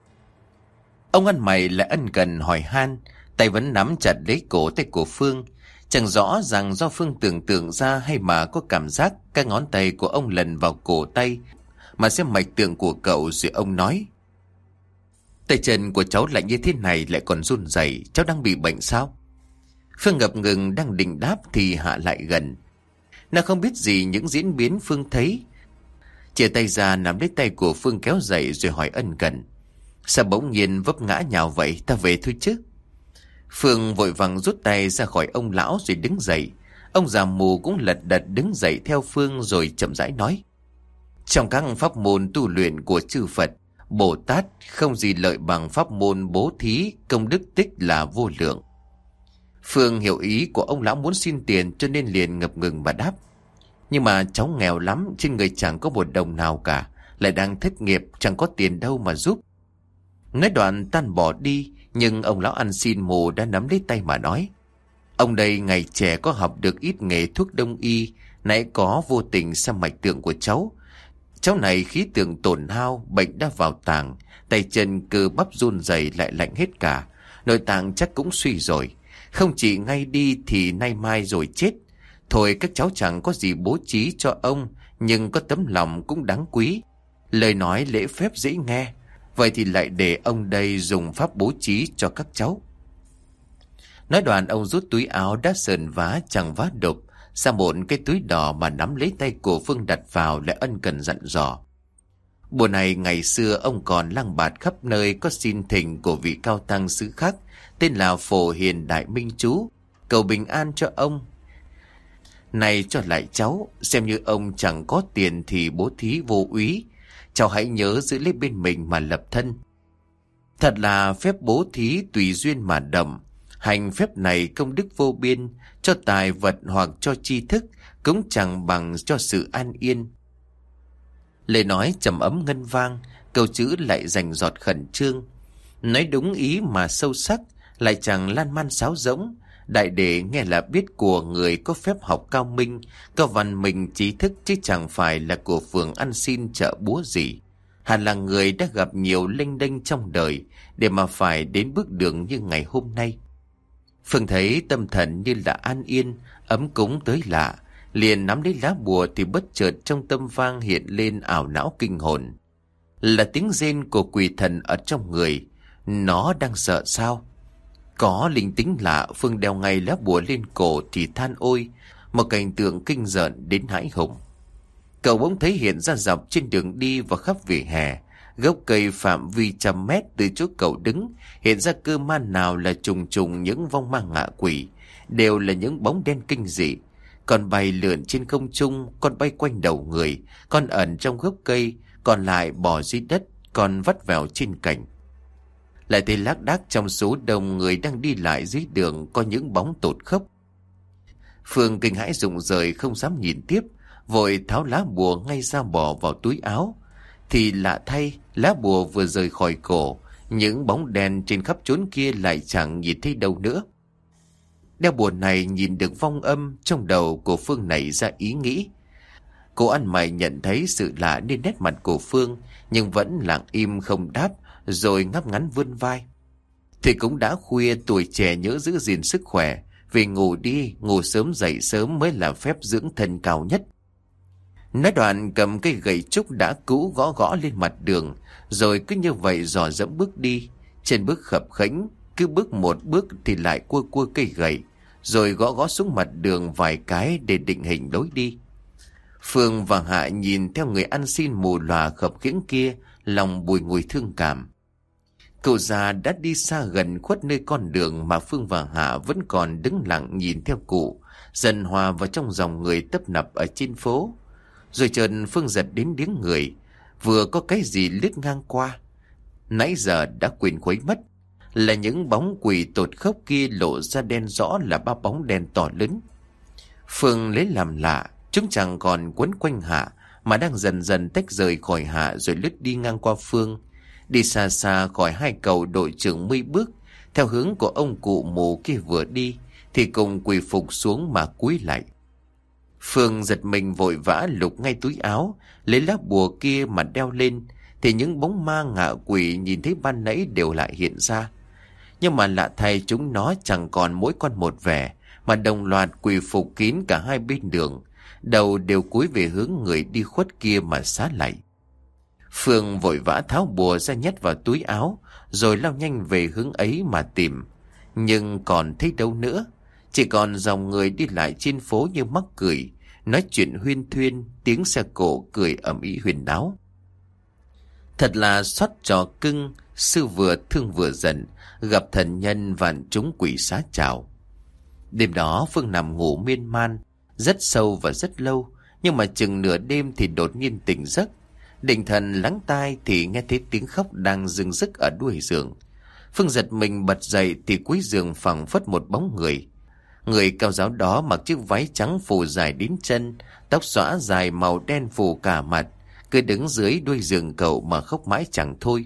Ông ăn mày lại ân cần hỏi han, tay vẫn nắm chặt lấy cổ tay của Phương. Chẳng rõ rằng do Phương tưởng tượng ra hay mà có cảm giác các ngón tay của ông lần vào cổ tay mà xem mạch tượng của cậu, rồi ông nói: tay chân của cháu lạnh như thế này lại còn run rẩy, cháu đang bị bệnh sao? Phương ngập ngừng đang định đáp thì Hạ lại gần. Nó không biết gì những diễn biến Phương thấy, chia tay ra nắm lấy tay của Phương kéo dậy rồi hỏi ân cần: sao bỗng nhiên vấp ngã nhào vậy, ta về thôi chứ? Phương vội vàng rút tay ra khỏi ông lão rồi đứng dậy. Ông già mù cũng lật đật đứng dậy theo Phương rồi chậm rãi nói: trong các pháp môn tu luyện của chư Phật, Bồ Tát không gì lợi bằng pháp môn bố thí, công đức tích là vô lượng. Phương hiểu ý của ông lão muốn xin tiền cho nên liền ngập ngừng và đáp: nhưng mà cháu nghèo lắm, trên người chẳng có một đồng nào cả, lại đang thất nghiệp, chẳng có tiền đâu mà giúp. Nói đoạn tan bỏ đi, nhưng ông lão ăn xin mù đã nắm lấy tay mà nói: ông đây ngày trẻ có học được ít nghề thuốc đông y, nãy có vô tình xem mạch tượng của cháu. Cháu này khí tượng tổn hao, bệnh đã vào tàng, tay chân cơ bắp run rẩy lại lạnh hết cả, nội tạng chắc cũng suy rồi, không chỉ ngay đi thì nay mai rồi chết. Thôi các cháu chẳng có gì bố trí cho ông, nhưng có tấm lòng cũng đáng quý, lời nói lễ phép dễ nghe. Vậy thì lại để ông đây dùng pháp bố trí cho các cháu. Nói đoạn ông rút túi áo đã sờn vá chẳng vá đục ra một cái túi đỏ mà nắm lấy tay của Phương đặt vào, lại ân cần dặn dò: bữa này ngày xưa ông còn lang bạt khắp nơi, có xin thỉnh của vị cao tăng xứ khác tên là Phổ Hiền Đại Minh Chú, cầu bình an cho ông. Này cho lại cháu, xem như ông chẳng có tiền thì bố thí vô úy, cháu hãy nhớ giữ lấy bên mình mà lập thân. Thật là phép bố thí tùy duyên mà đậm, hành phép này công đức vô biên, cho tài vật hoặc cho tri thức cũng chẳng bằng cho sự an yên. Lời nói trầm ấm ngân vang, câu chữ lại rành rọt khẩn trương, nói đúng ý mà sâu sắc, lại chẳng lan man sáo rỗng. Đại đệ nghe là biết của người có phép học cao minh, có văn minh trí thức, chứ chẳng phải là của phường ăn xin chợ búa gì. Hẳn là người đã gặp nhiều lênh đênh trong đời để mà phải đến bước đường như ngày hôm nay. Phương thấy tâm thần như là an yên, ấm cúng tới lạ, liền nắm lấy lá bùa thì bất chợt trong tâm vang hiện lên ảo não kinh hồn. Là tiếng rên của quỷ thần ở trong người. Nó đang sợ sao? Có linh tính lạ, Phương đeo ngay lá bùa lên cổ thì than ôi, một cảnh tượng kinh rợn đến hãi hùng. Cậu bỗng thấy hiện ra dọc trên đường đi và khắp vỉa hè, gốc cây phạm vi trăm mét từ chỗ cậu đứng, hiện ra cơ man nào là trùng trùng những vong ma ngạ quỷ, đều là những bóng đen kinh dị. Còn bay lượn trên không trung, còn bay quanh đầu người, còn ẩn trong gốc cây, còn lại bò dưới đất, còn vắt vẻo trên cành. Lại thấy lác đác trong số đông người đang đi lại dưới đường có những bóng tột khốc. Phương kinh hãi rụng rời không dám nhìn tiếp, vội tháo lá bùa ngay ra bỏ vào túi áo. Thì lạ thay, lá bùa vừa rời khỏi cổ, những bóng đen trên khắp chốn kia lại chẳng nhìn thấy đâu nữa. Đeo bùa này nhìn được vong âm, trong đầu của Phương nảy ra ý nghĩ. Cô ăn mày nhận thấy sự lạ nên nét mặt của Phương, nhưng vẫn lặng im không đáp, rồi ngáp ngắn vươn vai. Thì cũng đã khuya, tuổi trẻ nhớ giữ gìn sức khỏe, vì ngủ đi, ngủ sớm dậy sớm mới là phép dưỡng thân cao nhất. Nói đoạn cầm cây gậy trúc đã cũ gõ gõ lên mặt đường, rồi cứ như vậy dò dẫm bước đi. Trên bước khập khẽnh, cứ bước một bước thì lại cua cua cây gậy, rồi gõ gõ xuống mặt đường vài cái để định hình lối đi. Phương và Hạ nhìn theo người ăn xin mù lòa khập khiễng kia, lòng bùi ngùi thương cảm. Cậu già đã đi xa gần khuất nơi con đường mà Phương và Hạ vẫn còn đứng lặng nhìn theo cụ, dần hòa vào trong dòng người tấp nập ở trên phố. Rồi chợt Phương giật đến điếng người, vừa có cái gì lướt ngang qua. Nãy giờ đã quên khuấy mất, là những bóng quỷ tột khốc kia lộ ra đen rõ là ba bóng đen to lớn. Phương lấy làm lạ, chúng chẳng còn quấn quanh Hạ, mà đang dần dần tách rời khỏi Hạ rồi lướt đi ngang qua Phương. Đi xa xa khỏi hai cầu đội chừng mươi bước, theo hướng của ông cụ mù kia vừa đi, thì cùng quỳ phục xuống mà cúi lại. Phương giật mình vội vã lục ngay túi áo, lấy lá bùa kia mà đeo lên, thì những bóng ma ngạ quỷ nhìn thấy ban nãy đều lại hiện ra. Nhưng mà lạ thay, chúng nó chẳng còn mỗi con một vẻ, mà đồng loạt quỳ phục kín cả hai bên đường, đầu đều cúi về hướng người đi khuất kia mà xá lạy. Phương vội vã tháo bùa ra nhét vào túi áo, rồi lao nhanh về hướng ấy mà tìm. Nhưng còn thấy đâu nữa, chỉ còn dòng người đi lại trên phố như mắc cười, nói chuyện huyên thuyên, tiếng xe cộ cười ầm ĩ huyền náo. Thật là xót trò cưng, sư vừa thương vừa giận, gặp thần nhân vạn chúng quỷ xá chào. Đêm đó Phương nằm ngủ miên man, rất sâu và rất lâu, nhưng mà chừng nửa đêm thì đột nhiên tỉnh giấc. Định thần lắng tai thì nghe thấy tiếng khóc đang rưng rức ở đuôi giường. Phương giật mình bật dậy thì cuối giường phẳng phất một bóng người. Người cao giáo đó mặc chiếc váy trắng phủ dài đến chân, tóc xõa dài màu đen phủ cả mặt, cứ đứng dưới đuôi giường cậu mà khóc mãi chẳng thôi.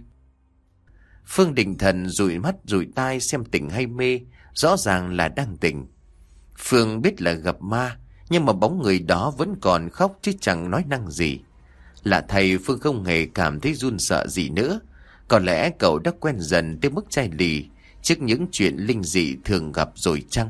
Phương định thần dụi mắt dụi tai xem tỉnh hay mê, rõ ràng là đang tỉnh. Phương biết là gặp ma, nhưng mà bóng người đó vẫn còn khóc chứ chẳng nói năng gì. Lạ thay, Phương không hề cảm thấy run sợ gì nữa. Có lẽ cậu đã quen dần tới mức chai lì trước những chuyện linh dị thường gặp rồi chăng?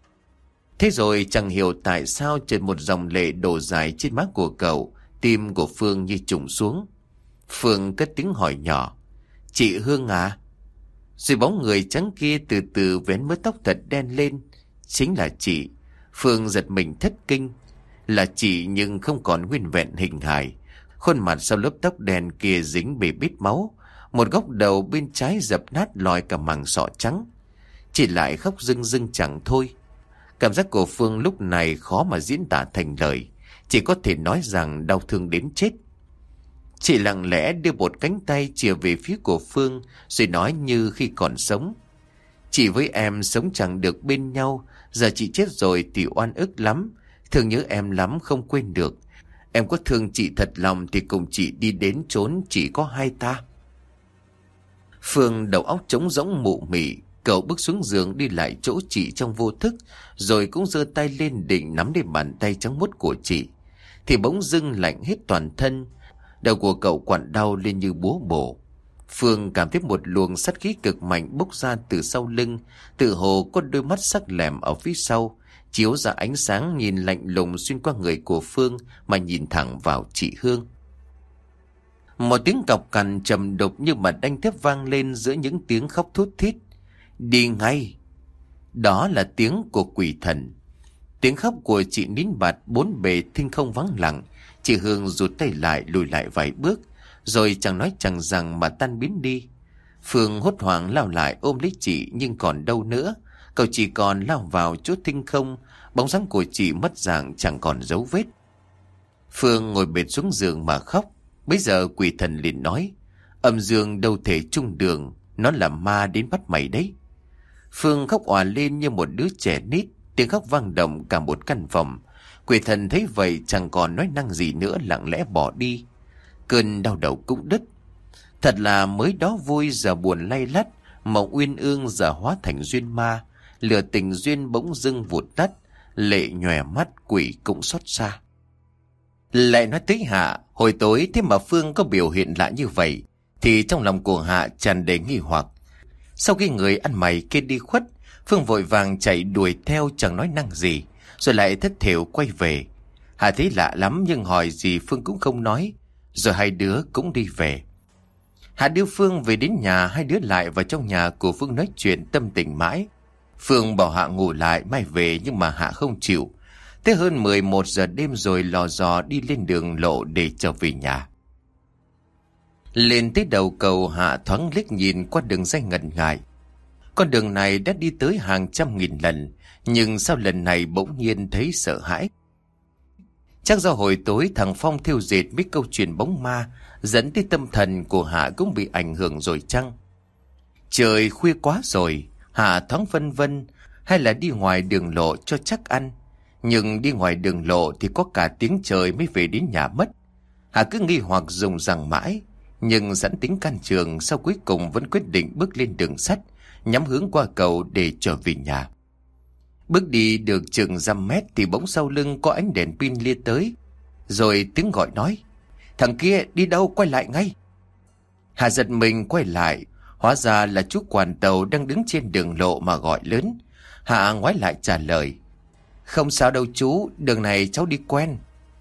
Thế rồi chẳng hiểu tại sao chợt một dòng lệ đổ dài trên má của cậu, tim của Phương như trùng xuống. Phương cất tiếng hỏi nhỏ: "Chị Hương à?" Rồi bóng người trắng kia từ từ vén mớ tóc thật đen lên. Chính là chị. Phương giật mình thất kinh. Là chị nhưng không còn nguyên vẹn hình hài. Khuôn mặt sau lớp tóc đen kia dính bê bít máu, một góc đầu bên trái dập nát lòi cả màng sọ trắng. Chị lại khóc rưng rưng chẳng thôi. Cảm giác của Phương lúc này khó mà diễn tả thành lời, chỉ có thể nói rằng đau thương đến chết. Chị lặng lẽ đưa một cánh tay chìa về phía của Phương, rồi nói như khi còn sống: "Chị với em sống chẳng được bên nhau, giờ chị chết rồi thì oan ức lắm, thương nhớ em lắm không quên được. Em có thương chị thật lòng thì cùng chị đi đến chốn chỉ có hai ta." Phương đầu óc trống rỗng mụ mị, cậu bước xuống giường đi lại chỗ chị trong vô thức, rồi cũng giơ tay lên định nắm lấy bàn tay trắng muốt của chị, thì bỗng dưng lạnh hết toàn thân. Đầu của cậu quặn đau lên như búa bổ. Phương cảm thấy một luồng sát khí cực mạnh bốc ra từ sau lưng, tự hồ có đôi mắt sắc lẻm ở phía sau, chiếu ra ánh sáng nhìn lạnh lùng xuyên qua người của Phương mà nhìn thẳng vào chị Hương. Một tiếng cọc cằn trầm đục như mà đanh thép vang lên giữa những tiếng khóc thút thít. "Đi ngay!" Đó là tiếng của quỷ thần. Tiếng khóc của chị nín bạt, bốn bề thinh không vắng lặng. Chị Hương rụt tay lại lùi lại vài bước, rồi chẳng nói chẳng rằng mà tan biến đi. Phương hốt hoảng lao lại ôm lấy chị, nhưng còn đâu nữa. Cậu chỉ còn lao vào chỗ thinh không, bóng dáng của chị mất dạng chẳng còn dấu vết. Phương ngồi bệt xuống giường mà khóc. Bây giờ quỷ thần liền nói: "Âm dương đâu thể chung đường, nó là ma đến bắt mày đấy." Phương khóc òa lên như một đứa trẻ nít. tiếng khóc vang động cả một căn phòng. Quỷ thần thấy vậy chẳng còn nói năng gì nữa, lặng lẽ bỏ đi. Cơn đau đầu cũng đứt. Thật là mới đó vui giờ buồn lay lắt, mộng uyên ương giờ hóa thành duyên ma. Lửa tình duyên bỗng dưng vụt tắt, lệ nhòe mắt, quỷ cũng xót xa. Lại nói tới Hạ, hồi tối thế mà Phương có biểu hiện lạ như vậy, thì trong lòng của Hạ tràn đầy nghi hoặc. Sau khi người ăn mày kia đi khuất, Phương vội vàng chạy đuổi theo chẳng nói năng gì, rồi lại thất thểu quay về. Hạ thấy lạ lắm nhưng hỏi gì Phương cũng không nói, rồi hai đứa cũng đi về. Hạ đưa Phương về đến nhà, hai đứa lại vào trong nhà của Phương nói chuyện tâm tình mãi. Phương bảo Hạ ngủ lại mai về, nhưng mà Hạ không chịu. Tới hơn mười một giờ đêm rồi lò dò đi lên đường lộ để trở về nhà. Lên tới đầu cầu, Hạ thoáng liếc nhìn qua đường ray ngần ngại. Con đường này đã đi tới hàng trăm nghìn lần, nhưng sao lần này bỗng nhiên thấy sợ hãi. Chắc do hồi tối thằng Phong thêu dệt mấy câu chuyện bóng ma, dẫn tới tâm thần của Hạ cũng bị ảnh hưởng rồi chăng? Trời khuya quá rồi, Hạ thoáng phân vân, hay là đi ngoài đường lộ cho chắc ăn. Nhưng đi ngoài đường lộ thì có cả tiếng trời mới về đến nhà mất. Hạ cứ nghi hoặc dùng rằng mãi, nhưng sẵn tính can trường, sau cuối cùng vẫn quyết định bước lên đường sắt, nhắm hướng qua cầu để trở về nhà. Bước đi được chừng dăm mét thì bỗng sau lưng có ánh đèn pin lia tới, rồi tiếng gọi nói: "Thằng kia đi đâu, quay lại ngay!" Hạ giật mình quay lại, hóa ra là chú quản tàu đang đứng trên đường lộ mà gọi lớn. Hạ ngoái lại trả lời: "Không sao đâu chú, đường này cháu đi quen."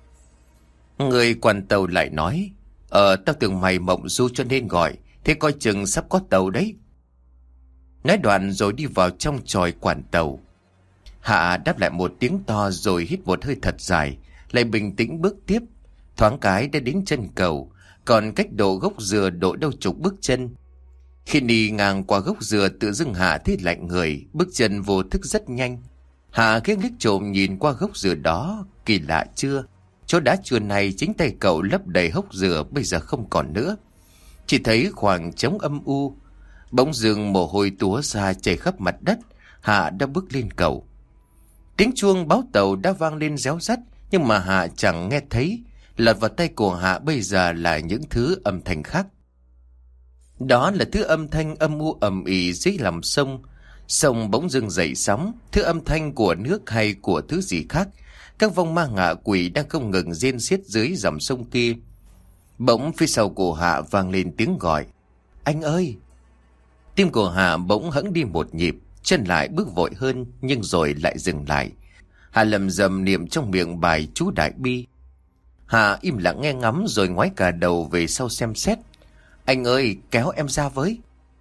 Người quản tàu lại nói: Ờ tao tưởng mày mộng du cho nên gọi, thế coi chừng sắp có tàu đấy." Nói đoạn rồi đi vào trong chòi quản tàu. Hạ đáp lại một tiếng to rồi hít một hơi thật dài, lại bình tĩnh bước tiếp. Thoáng cái đã đến chân cầu, còn cách độ gốc dừa độ đâu chục bước chân. Khi đi ngang qua gốc dừa, tự dưng Hạ thấy lạnh người, bước chân vô thức rất nhanh. Hạ khẽ liếc trộm nhìn qua gốc dừa đó, kỳ lạ chưa? Chỗ đá chùa này chính tay cậu lấp đầy hốc dừa bây giờ không còn nữa, chỉ thấy khoảng trống âm u. Bỗng dưng mồ hôi túa ra chảy khắp mặt đất. Hạ đã bước lên cầu. Tiếng chuông báo tàu đã vang lên réo rắt, nhưng mà Hạ chẳng nghe thấy. Lọt vào tay của Hạ bây giờ là những thứ âm thanh khác. Đó là thứ âm thanh âm u ầm ĩ dưới lòng sông. Sông bỗng dưng dậy sóng, thứ âm thanh của nước hay của thứ gì khác. Các vong ma ngạ quỷ đang không ngừng rên xiết dưới dòng sông kia. Bỗng phía sau của Hạ vang lên tiếng gọi: "Anh ơi!" Tim của Hạ bỗng hẫng đi một nhịp, chân lại bước vội hơn, nhưng rồi lại dừng lại. Hạ lầm rầm niệm trong miệng bài chú Đại Bi. Hạ im lặng nghe ngắm rồi ngoái cả đầu về sau xem xét. "Anh ơi, kéo em ra với!"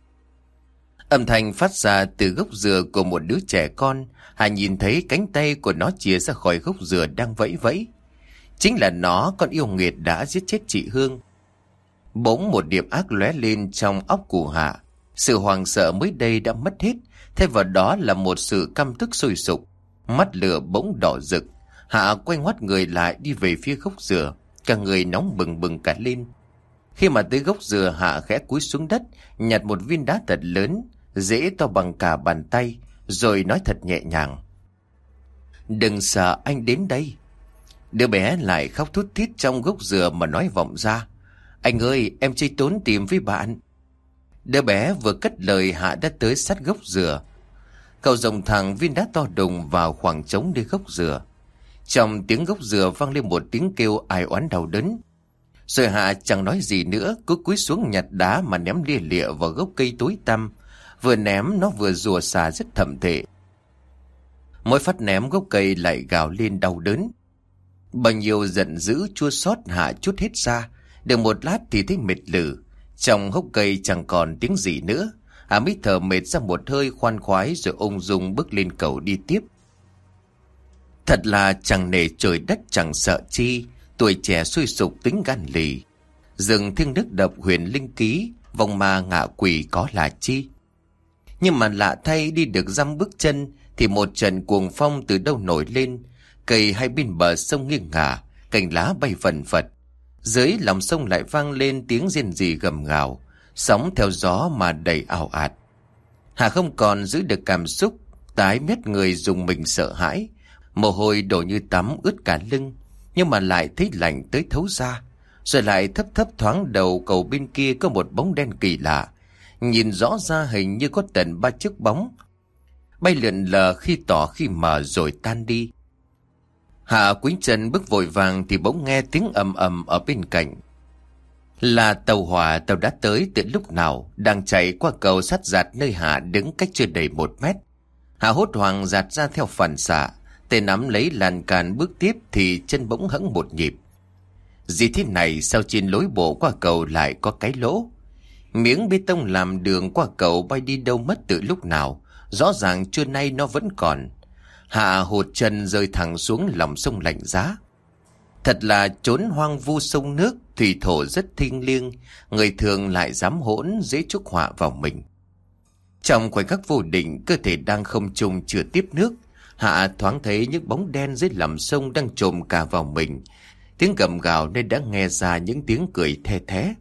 Âm thanh phát ra từ gốc dừa của một đứa trẻ con. Hạ nhìn thấy cánh tay của nó chìa ra khỏi gốc dừa đang vẫy vẫy. Chính là nó, con yêu nghiệt đã giết chết chị Hương. Bỗng một điểm ác lóe lên trong óc của Hạ. Sự hoảng sợ mới đây đã mất hết, thay vào đó là một sự căm tức sôi sục. Mắt lửa bỗng đỏ rực. Hạ quay ngoắt người lại đi về phía gốc dừa, cả người nóng bừng bừng cả lên. Khi mà tới gốc dừa, Hạ khẽ cúi xuống đất, nhặt một viên đá thật lớn, dễ to bằng cả bàn tay, rồi nói thật nhẹ nhàng: "Đừng sợ, anh đến đây." Đứa bé lại khóc thút thít trong gốc dừa mà nói vọng ra: "Anh ơi, em chơi trốn tìm với bạn." Đứa bé vừa cất lời, Hạ đã tới sát gốc dừa. Cậu dòng thẳng viên đá to đùng vào khoảng trống nơi gốc dừa. Trong tiếng gốc dừa vang lên một tiếng kêu ai oán đau đớn. Rồi Hạ chẳng nói gì nữa, cứ cúi xuống nhặt đá mà ném lia lịa vào gốc cây tối tăm. Vừa ném nó vừa rùa xà rất thậm tệ. Mỗi phát ném, gốc cây lại gào lên đau đớn. Bao nhiêu giận dữ chua xót Hạ chút hết ra. Được một lát thì thấy mệt lử. Trong hốc cây chẳng còn tiếng gì nữa. Hạ mới thở mệt ra một hơi khoan khoái, rồi ung dung bước lên cầu đi tiếp. Thật là chẳng nể trời đất chẳng sợ chi, tuổi trẻ sôi sục tính gan lì. Rừng thiêng nước độc huyền linh ký, vong ma ngạ quỷ có là chi. Nhưng mà lạ thay, đi được dăm bước chân thì một trận cuồng phong từ đâu nổi lên. Cây hai bên bờ sông nghiêng ngả, cành lá bay phần phật. Dưới lòng sông lại vang lên tiếng rên rỉ gầm gào, sóng theo gió mà đầy ào ạt. Hạ không còn giữ được cảm xúc, tái mét người dùng mình sợ hãi. Mồ hôi đổ như tắm ướt cả lưng, nhưng mà lại thấy lạnh tới thấu da. Rồi lại thấp thấp thoáng đầu cầu bên kia có một bóng đen kỳ lạ. Nhìn rõ ra hình như có tận ba chiếc bóng, bay lượn lờ khi tỏ khi mờ rồi tan đi. Hạ Quýnh Chân bước vội vàng thì bỗng nghe tiếng ầm ầm ở bên cạnh. Là tàu hỏa, tàu đã tới từ lúc nào, đang chạy qua cầu sắt giạt nơi Hạ đứng cách chưa đầy một mét. Hạ hốt hoảng giạt ra theo phản xạ, tay nắm lấy lan can bước tiếp thì chân bỗng hẫng một nhịp. Gì thế này, sao trên lối bộ qua cầu lại có cái lỗ? Miếng bê tông làm đường qua cầu bay đi đâu mất từ lúc nào, rõ ràng trưa nay nó vẫn còn. Hạ hụt chân rơi thẳng xuống lòng sông lạnh giá. Thật là chốn hoang vu sông nước, thủy thổ rất thiêng liêng, người thường lại dám hỗn dễ chuốc họa vào mình. Trong khoảnh khắc vô định, cơ thể đang không trung chưa tiếp nước, Hạ thoáng thấy những bóng đen dưới lòng sông đang trồm cả vào mình. Tiếng gầm gào nên đã nghe ra những tiếng cười the thé.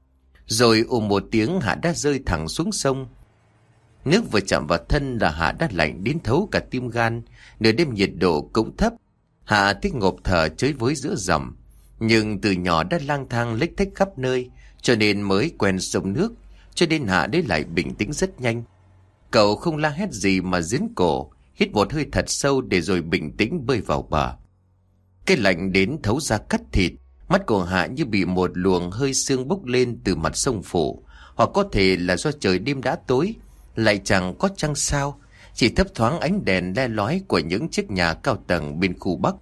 Rồi ùm một tiếng, Hạ đã rơi thẳng xuống sông. Nước vừa chạm vào thân là Hạ đã lạnh đến thấu cả tim gan. Nửa đêm nhiệt độ cũng thấp, Hạ thích ngộp thở chơi với giữa dòng. Nhưng từ nhỏ đã lang thang lếch thếch khắp nơi, cho nên mới quen sông nước. Cho nên Hạ đấy lại bình tĩnh rất nhanh. Cậu không la hét gì mà giếng cổ, hít một hơi thật sâu để rồi bình tĩnh bơi vào bờ. Cái lạnh đến thấu da cắt thịt, mắt của Hạ như bị một luồng hơi sương bốc lên từ mặt sông phủ. Hoặc có thể là do trời đêm đã tối, lại chẳng có trăng sao, chỉ thấp thoáng ánh đèn le lói của những chiếc nhà cao tầng bên khu Bắc.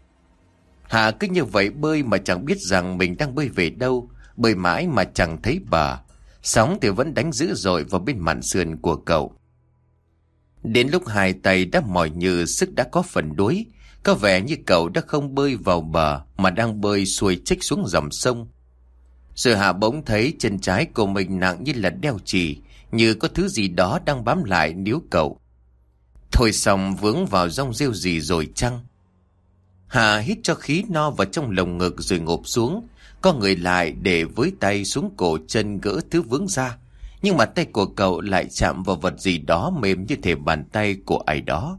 Hạ cứ như vậy bơi mà chẳng biết rằng mình đang bơi về đâu, bơi mãi mà chẳng thấy bờ. Sóng thì vẫn đánh dữ dội vào bên mạn sườn của cậu. Đến lúc hai tay đã mỏi nhừ, sức đã có phần đuối, có vẻ như cậu đã không bơi vào bờ mà đang bơi xuôi chích xuống dòng sông. Rồi Hạ bỗng thấy chân trái của mình nặng như là đeo chì, như có thứ gì đó đang bám lại níu cậu. Thôi xong, vướng vào rong rêu gì rồi chăng? Hạ hít cho khí no vào trong lồng ngực rồi ngộp xuống, co người lại để với tay xuống cổ chân gỡ thứ vướng ra. Nhưng mà tay của cậu lại chạm vào vật gì đó mềm như thể bàn tay của ai đó.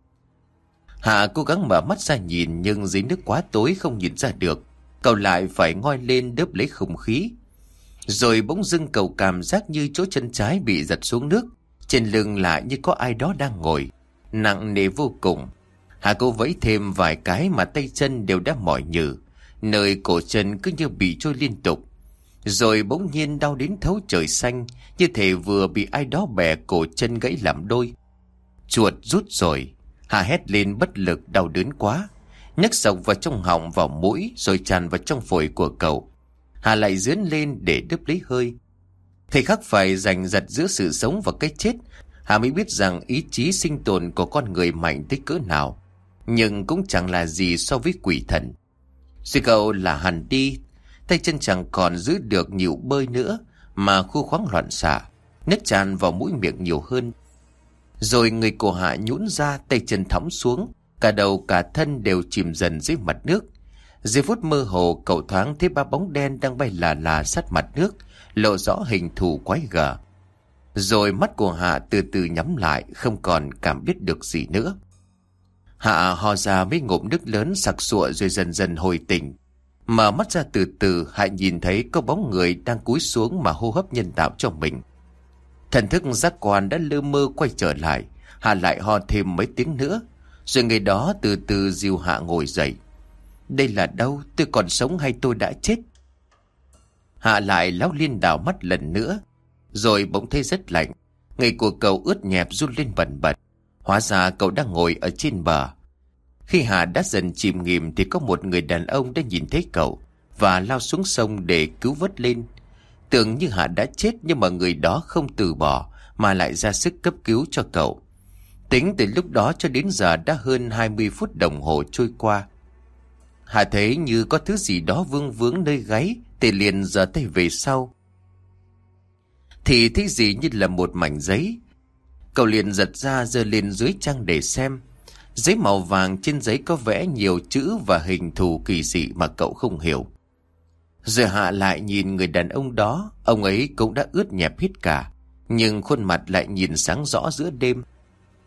Hạ cố gắng mở mắt ra nhìn, nhưng dưới nước quá tối không nhìn ra được. Cậu lại phải ngoi lên đớp lấy không khí. Rồi bỗng dưng cậu cảm giác như chỗ chân trái bị giật xuống nước. Trên lưng lại như có ai đó đang ngồi, nặng nề vô cùng. Hạ cố vẫy thêm vài cái mà tay chân đều đã mỏi nhừ, nơi cổ chân cứ như bị trôi liên tục. Rồi bỗng nhiên đau đến thấu trời xanh, như thể vừa bị ai đó bẻ cổ chân gãy làm đôi. Chuột rút rồi. Hạ hét lên bất lực, đau đớn quá, nhấc sộc vào trong họng vào mũi rồi tràn vào trong phổi của cậu. Hạ lại dướn lên để đớp lấy hơi. Thầy khắc phải giành giật giữa sự sống và cái chết, Hạ mới biết rằng ý chí sinh tồn của con người mạnh tới cỡ nào, nhưng cũng chẳng là gì so với quỷ thần. Rồi cậu là hẳn đi, tay chân chẳng còn giữ được nhịu bơi nữa, mà khu khoáng loạn xạ, nước tràn vào mũi miệng nhiều hơn. Rồi người của Hạ nhũn ra, tay chân thõng xuống, cả đầu cả thân đều chìm dần dưới mặt nước. Giây phút mơ hồ, cậu thoáng thấy ba bóng đen đang bay là là sát mặt nước, lộ rõ hình thù quái gở. Rồi mắt của Hạ từ từ nhắm lại, không còn cảm biết được gì nữa. Hạ ho ra mấy ngụm nước lớn sặc sụa rồi dần dần hồi tỉnh. Mở mắt ra từ từ, Hạ nhìn thấy có bóng người đang cúi xuống mà hô hấp nhân tạo cho mình. Thần thức giác quan đã lơ mơ quay trở lại. Hạ lại ho thêm mấy tiếng nữa, rồi người đó từ từ dìu Hạ ngồi dậy. Đây là đâu? Tôi còn sống hay tôi đã chết? Hạ lại láo liên đảo mắt lần nữa, rồi bỗng thấy rất lạnh. Người của cậu ướt nhẹp run lên bần bật. Hóa ra cậu đang ngồi ở trên bờ. Khi Hạ đã dần chìm nghỉm thì có một người đàn ông đã nhìn thấy cậu và lao xuống sông để cứu vớt lên. Tưởng như Hạ đã chết, nhưng mà người đó không từ bỏ mà lại ra sức cấp cứu cho cậu. Tính từ lúc đó cho đến giờ đã hơn hai mươi phút đồng hồ trôi qua. Hạ thấy như có thứ gì đó vương vướng nơi gáy, thì liền giơ tay về sau. Thì thấy gì như là một mảnh giấy. Cậu liền giật ra giơ lên dưới trang để xem. Giấy màu vàng, trên giấy có vẽ nhiều chữ và hình thù kỳ dị mà cậu không hiểu. Rồi Hạ lại nhìn người đàn ông đó, ông ấy cũng đã ướt nhẹp hết cả, nhưng khuôn mặt lại nhìn sáng rõ giữa đêm.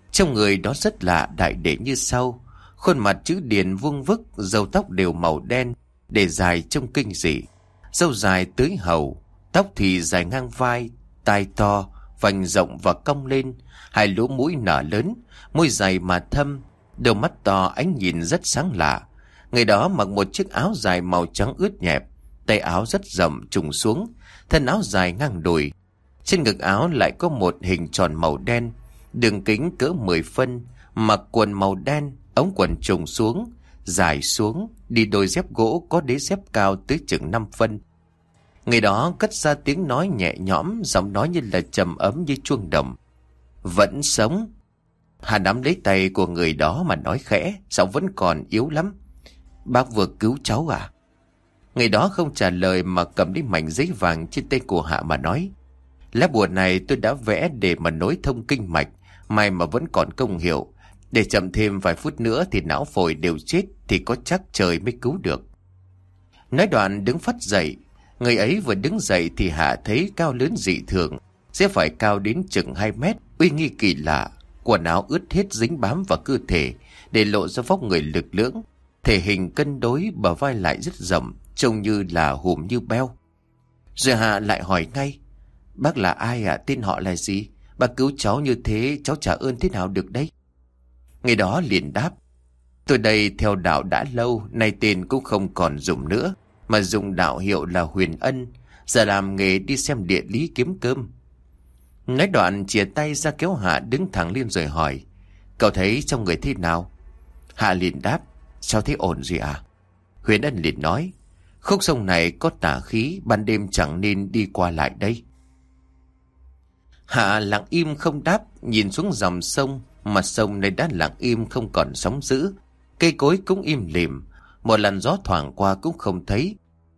Trong người đó rất lạ, đại để như sau: khuôn mặt chữ điền vuông vức, râu tóc đều màu đen, để dài trông kinh dị. Râu dài tới hầu, tóc thì dài ngang vai, tai to, vành rộng và cong lên, hai lỗ mũi nở lớn, môi dày mà thâm, đôi mắt to ánh nhìn rất sáng lạ. Người đó mặc một chiếc áo dài màu trắng ướt nhẹp, tay áo rất rộng trùng xuống, thân áo dài ngang đùi. Trên ngực áo lại có một hình tròn màu đen, đường kính cỡ mười phân, mặc quần màu đen, ống quần trùng xuống, dài xuống, đi đôi dép gỗ có đế dép cao tới chừng năm phân. Người đó cất ra tiếng nói nhẹ nhõm, giọng nói như là trầm ấm như chuông đồng. Vẫn sống. Hà nắm lấy tay của người đó mà nói khẽ, giọng vẫn còn yếu lắm. Bác vừa cứu cháu à? Người đó không trả lời mà cầm đi mảnh giấy vàng trên tay của Hạ mà nói: lá bùa này tôi đã vẽ để mà nối thông kinh mạch, may mà vẫn còn công hiệu. Để chậm thêm vài phút nữa thì não phổi đều chết, thì có chắc trời mới cứu được. Nói đoạn đứng phắt dậy. Người ấy vừa đứng dậy thì Hạ thấy cao lớn dị thường, sẽ phải cao đến chừng hai mét, uy nghi kỳ lạ. Quần áo ướt hết dính bám vào cơ thể, để lộ ra vóc người lực lưỡng, thể hình cân đối, bờ vai lại rất rộng, trông như là hùm như beo. Rồi Hạ lại hỏi ngay: bác là ai ạ? À? Tên họ là gì? Bác cứu cháu như thế, cháu trả ơn thế nào được đấy? Người đó liền đáp: tôi đây theo đạo đã lâu, nay tên cũng không còn dùng nữa, mà dùng đạo hiệu là Huyền Ân, giờ làm nghề đi xem địa lý kiếm cơm. Nói đoạn chìa tay ra kéo Hạ đứng thẳng lên rồi hỏi: cậu thấy trong người thế nào? Hạ liền đáp: sao thấy ổn gì à? Huyền Ân liền nói: khúc sông này có tà khí, ban đêm chẳng nên đi qua lại đây. Hạ lặng im không đáp, nhìn xuống dòng sông. Mặt sông này đã lặng im không còn sóng dữ, cây cối cũng im lìm, một làn gió thoảng qua cũng không thấy.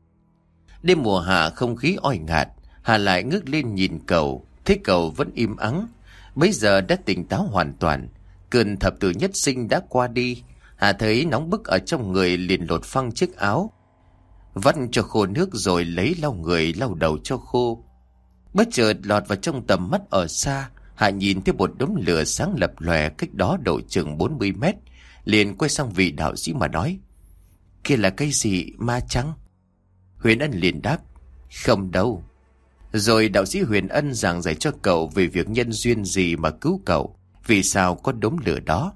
Đêm mùa hạ không khí oi ngạt. Hạ lại ngước lên nhìn cầu, thấy cầu vẫn im ắng. Bấy giờ đã tỉnh táo hoàn toàn, cơn thập tử nhất sinh đã qua đi. Hạ thấy nóng bức ở trong người, liền lột phăng chiếc áo, vắt cho khô nước rồi lấy lau người lau đầu cho khô. Bất chợt lọt vào trong tầm mắt ở xa, Hạ nhìn thấy một đốm lửa sáng lập lòe cách đó độ chừng bốn mươi mét, liền quay sang vị đạo sĩ mà nói: kia là cái gì, ma chăng? Huyền Ân liền đáp: không đâu. Rồi đạo sĩ Huyền Ân giảng giải cho cậu về việc nhân duyên gì mà cứu cậu, vì sao có đốm lửa đó.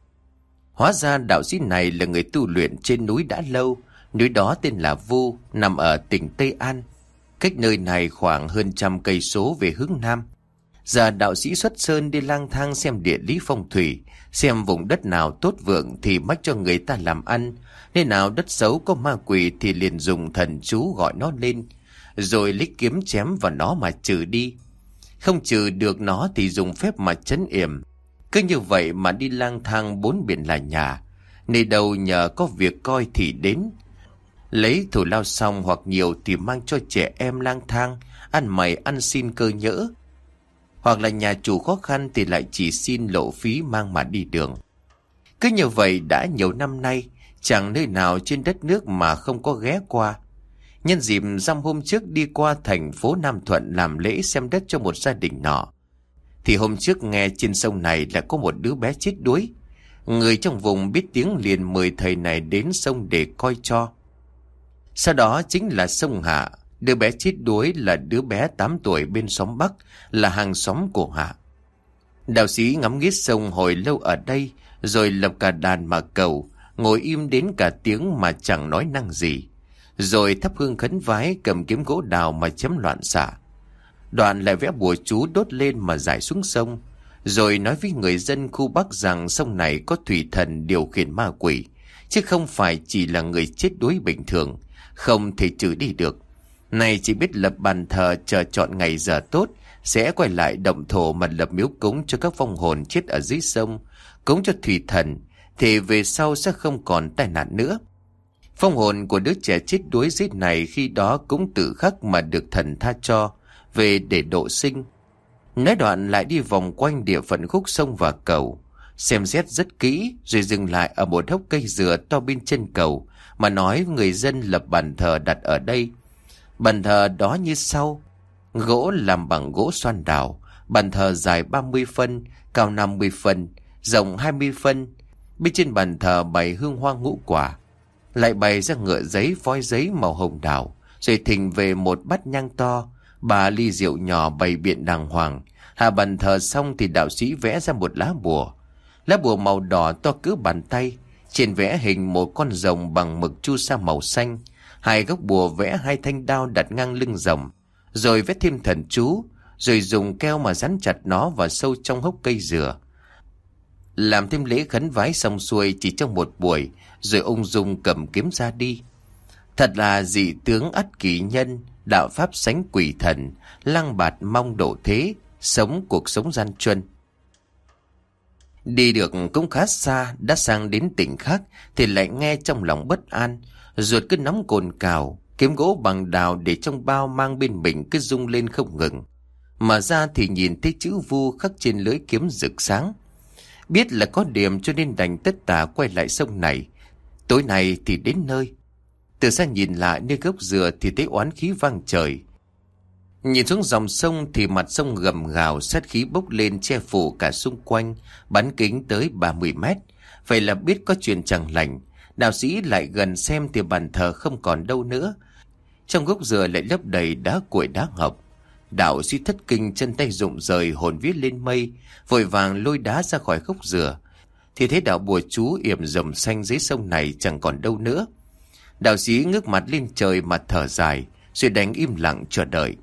Hóa ra đạo sĩ này là người tu luyện trên núi đã lâu. Núi đó tên là Vu, nằm ở tỉnh Tây An, cách nơi này khoảng hơn trăm cây số về hướng nam. Giờ đạo sĩ xuất sơn đi lang thang xem địa lý phong thủy, xem vùng đất nào tốt vượng thì mách cho người ta làm ăn, nơi nào đất xấu có ma quỷ thì liền dùng thần chú gọi nó lên, rồi lấy kiếm chém vào nó mà trừ đi. Không trừ được nó thì dùng phép mà trấn yểm. Cứ như vậy mà đi lang thang bốn biển là nhà, nơi đâu nhờ có việc coi thì đến. Lấy thù lao xong hoặc nhiều thì mang cho trẻ em lang thang, ăn mày ăn xin cơ nhỡ. Hoặc là nhà chủ khó khăn thì lại chỉ xin lộ phí mang mà đi đường. Cứ như vậy đã nhiều năm nay, chẳng nơi nào trên đất nước mà không có ghé qua. Nhân dịp dăm hôm trước đi qua thành phố Nam Thuận làm lễ xem đất cho một gia đình nọ, thì hôm trước nghe trên sông này là có một đứa bé chết đuối. Người trong vùng biết tiếng liền mời thầy này đến sông để coi cho. Sau đó chính là sông Hạ. Đứa bé chết đuối là đứa bé tám tuổi bên xóm Bắc, là hàng xóm của Hạ. Đạo sĩ ngắm nghía sông hồi lâu ở đây, rồi lập cả đàn mà cầu, ngồi im đến cả tiếng mà chẳng nói năng gì. Rồi thắp hương khấn vái, cầm kiếm gỗ đào mà chém loạn xạ. Đoạn lại vẽ bùa chú đốt lên mà giải xuống sông. Rồi nói với người dân khu Bắc rằng sông này có thủy thần điều khiển ma quỷ, chứ không phải chỉ là người chết đuối bình thường, không thể trừ đi được. Này chỉ biết lập bàn thờ chờ chọn ngày giờ tốt, sẽ quay lại động thổ mà lập miếu cúng cho các vong hồn chết ở dưới sông, cúng cho thủy thần, thì về sau sẽ không còn tai nạn nữa. Vong hồn của đứa trẻ chết đuối dưới này khi đó cũng tự khắc mà được thần tha cho về để độ sinh. Nói đoạn lại đi vòng quanh địa phận khúc sông và cầu, xem xét rất kỹ, rồi dừng lại ở một hốc cây dừa to bên chân cầu mà nói người dân lập bàn thờ đặt ở đây. Bàn thờ đó như sau: gỗ làm bằng gỗ xoan đào, bàn thờ dài ba mươi phân, cao năm mươi phân, rộng hai mươi phân. Bên trên bàn thờ bày hương hoa ngũ quả, lại bày ra ngựa giấy voi giấy màu hồng đào, rồi thỉnh về một bát nhang to, ba ly rượu nhỏ bày biện đàng hoàng. Hạ bàn thờ xong thì đạo sĩ vẽ ra một lá bùa. Lá bùa màu đỏ to cỡ bàn tay, trên vẽ hình một con rồng bằng mực chu sa màu xanh. Hai góc bùa vẽ hai thanh đao đặt ngang lưng rồng, rồi vẽ thêm thần chú, rồi dùng keo mà dán chặt nó vào sâu trong hốc cây dừa. Làm thêm lễ khấn vái xong xuôi chỉ trong một buổi, rồi ung dung cầm kiếm ra đi. Thật là dị tướng ắt kỳ nhân, đạo pháp sánh quỷ thần, lăng bạt mong độ thế, sống cuộc sống gian truân. Đi được cũng khá xa, đã sang đến tỉnh khác thì lại nghe trong lòng bất an, ruột cứ nóng cồn cào. Kiếm gỗ bằng đào để trong bao mang bên mình cứ rung lên không ngừng. Mà ra thì nhìn thấy chữ vu khắc trên lưỡi kiếm rực sáng. Biết là có điểm cho nên đành tất tả quay lại sông này. Tối nay thì đến nơi. Từ xa nhìn lại nơi gốc dừa thì thấy oán khí vang trời. Nhìn xuống dòng sông thì mặt sông gầm gào, sát khí bốc lên che phủ cả xung quanh, bán kính tới ba mươi mét. Vậy là biết có chuyện chẳng lành. Đạo sĩ lại gần xem thì bàn thờ không còn đâu nữa. Trong gốc dừa lại lấp đầy đá cuội đá ngọc. Đạo sĩ thất kinh, chân tay rụng rời, hồn vía lên mây, vội vàng lôi đá ra khỏi gốc dừa. Thì thấy đạo bùa chú yểm rồng xanh dưới sông này chẳng còn đâu nữa. Đạo sĩ ngước mặt lên trời mà thở dài, rồi đành im lặng chờ đợi.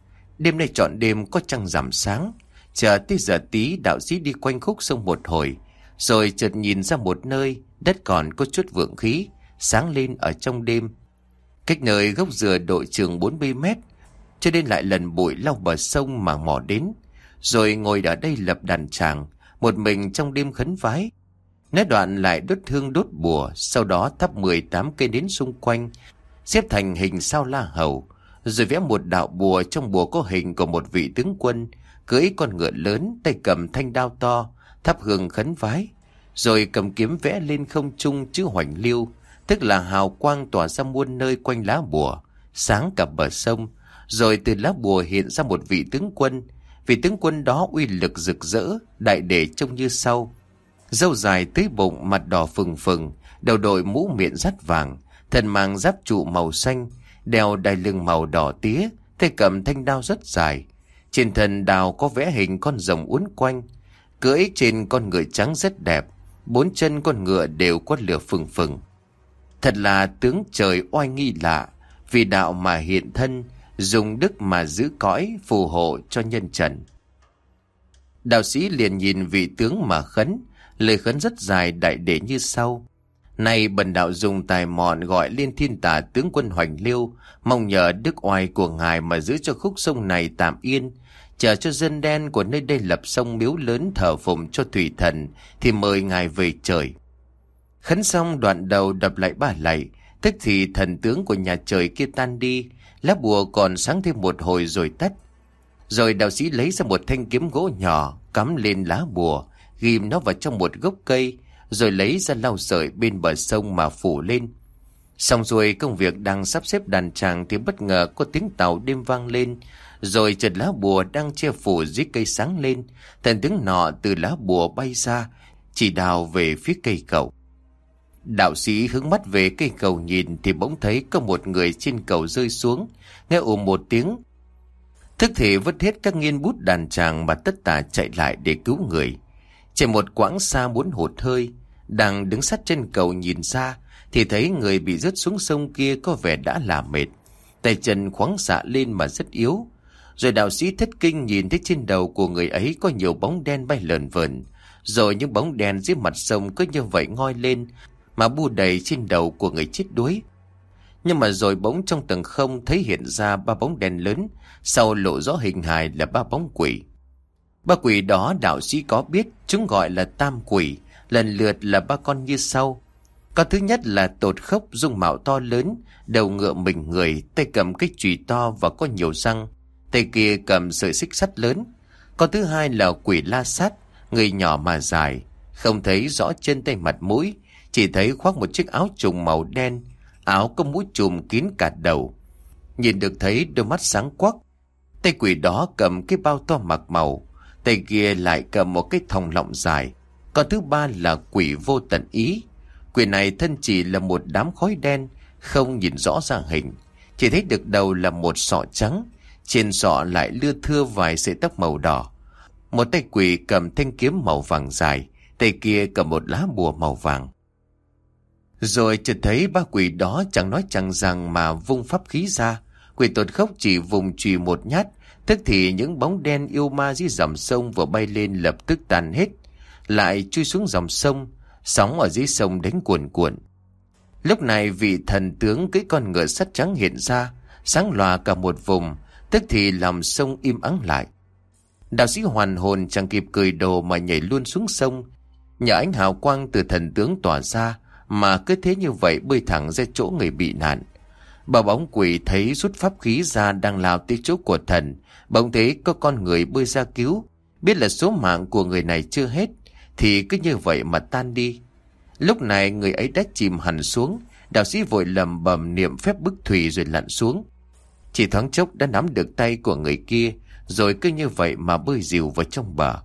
Đêm nay trọn đêm có trăng rằm sáng. Chờ tới giờ tí, đạo sĩ đi quanh khúc sông một hồi, rồi chợt nhìn ra một nơi đất còn có chút vượng khí, sáng lên ở trong đêm. Cách nơi gốc dừa độ chừng bốn mươi mét, cho nên lại lần bụi lau bờ sông mà mò đến, rồi ngồi ở đây lập đàn tràng, một mình trong đêm khấn vái. Nói đoạn lại đốt hương đốt bùa, sau đó thắp mười tám cây nến xung quanh, xếp thành hình sao la hầu, rồi vẽ một đạo bùa. Trong bùa có hình của một vị tướng quân cưỡi con ngựa lớn, tay cầm thanh đao to, thắp hương khấn vái, rồi cầm kiếm vẽ lên không trung chữ Hoành Liêu, tức là hào quang tỏa ra muôn nơi quanh lá bùa, sáng cả bờ sông. Rồi từ lá bùa hiện ra một vị tướng quân. Vị tướng quân đó uy lực rực rỡ, đại để trông như sau: râu dài tới bụng, mặt đỏ phừng phừng, đầu đội mũ miệng dát vàng, thân mang giáp trụ màu xanh, đeo đai lưng màu đỏ tía, tay cầm thanh đao rất dài. Trên thân đao có vẽ hình con rồng uốn quanh, cưỡi trên con ngựa trắng rất đẹp, bốn chân con ngựa đều có lửa phừng phừng. Thật là tướng trời oai nghi lạ, vì đạo mà hiện thân, dùng đức mà giữ cõi, phù hộ cho nhân trần. Đạo sĩ liền nhìn vị tướng mà khấn, lời khấn rất dài đại để như sau: Này bần đạo dùng tài mọn gọi lên thiên tả tướng quân Hoành Liêu, mong nhờ đức oai của ngài mà giữ cho khúc sông này tạm yên, chờ cho dân đen của nơi đây lập sông miếu lớn thờ phụng cho thủy thần, thì mời ngài về trời. Khấn xong đoạn đầu đập lại ba lạy, tức thì thần tướng của nhà trời kia tan đi. Lá bùa còn sáng thêm một hồi rồi tắt. Rồi đạo sĩ lấy ra một thanh kiếm gỗ nhỏ, cắm lên lá bùa, ghim nó vào trong một gốc cây, rồi lấy ra lau sợi bên bờ sông mà phủ lên. Xong rồi công việc đang sắp xếp đàn tràng thì bất ngờ có tiếng tàu đêm vang lên, rồi chợt lá bùa đang che phủ dưới cây sáng lên. Thần tướng nọ từ lá bùa bay ra, chỉ đào về phía cây cầu. Đạo sĩ hướng mắt về cây cầu nhìn thì bỗng thấy có một người trên cầu rơi xuống, nghe ồ một tiếng. Thức thì vứt hết các nghiên bút đàn tràng mà tất tả chạy lại để cứu người. Chạy một quãng xa muốn hụt hơi, đang đứng sát chân cầu nhìn ra thì thấy người bị rớt xuống sông kia có vẻ đã là mệt, tay chân khoáng xạ lên mà rất yếu. Rồi đạo sĩ thất kinh nhìn thấy trên đầu của người ấy có nhiều bóng đen bay lờn vờn, rồi những bóng đen dưới mặt sông cứ như vậy ngoi lên mà bu đầy trên đầu của người chết đuối. Nhưng mà rồi bỗng trong tầng không thấy hiện ra ba bóng đen lớn, sau lộ rõ hình hài là ba bóng quỷ. Ba quỷ đó đạo sĩ có biết, chúng gọi là tam quỷ, lần lượt là ba con như sau. Con thứ nhất là Tột Khốc, dung mạo to lớn, đầu ngựa mình người, tay cầm cái chùy to và có nhiều răng, tay kia cầm sợi xích sắt lớn. Con thứ hai là Quỷ La Sát, người nhỏ mà dài, không thấy rõ chân tay mặt mũi, chỉ thấy khoác một chiếc áo trùng màu đen, áo có mũi trùm kín cả đầu, nhìn được thấy đôi mắt sáng quắc. Tay quỷ đó cầm cái bao to mặc màu, tay kia lại cầm một cái thòng lọng dài, Con thứ ba là quỷ vô tận ý. Quỷ này thân chỉ là một đám khói đen, không nhìn rõ ra hình, chỉ thấy được đầu là một sọ trắng, trên sọ lại lưa thưa vài sợi tóc màu đỏ. Một tay quỷ cầm thanh kiếm màu vàng dài, tay kia cầm một lá bùa màu vàng. Rồi chợt thấy ba quỷ đó chẳng nói chẳng rằng mà vung pháp khí ra. Quỷ tột khốc chỉ vùng chùy một nhát, tức thì những bóng đen yêu ma dưới dòng sông vừa bay lên lập tức tan hết, lại chui xuống dòng sông. Sóng ở dưới sông đánh cuồn cuộn. Lúc này vị thần tướng cưỡi con ngựa sắt trắng hiện ra, sáng lòa cả một vùng, tức thì lòng sông im ắng lại. Đạo sĩ hoàn hồn chẳng kịp cười đồ mà nhảy luôn xuống sông. Nhờ ánh hào quang từ thần tướng tỏa ra mà cứ thế như vậy bơi thẳng ra chỗ người bị nạn. Bà bóng quỷ thấy rút pháp khí ra đang lao tới chỗ của thần, bỗng thấy có con người bơi ra cứu, biết là số mạng của người này chưa hết, thì cứ như vậy mà tan đi. Lúc này người ấy đã chìm hẳn xuống. Đạo sĩ vội lầm bầm niệm phép bức thủy rồi lặn xuống. Chỉ thoáng chốc đã nắm được tay của người kia, rồi cứ như vậy mà bơi dìu vào trong bờ.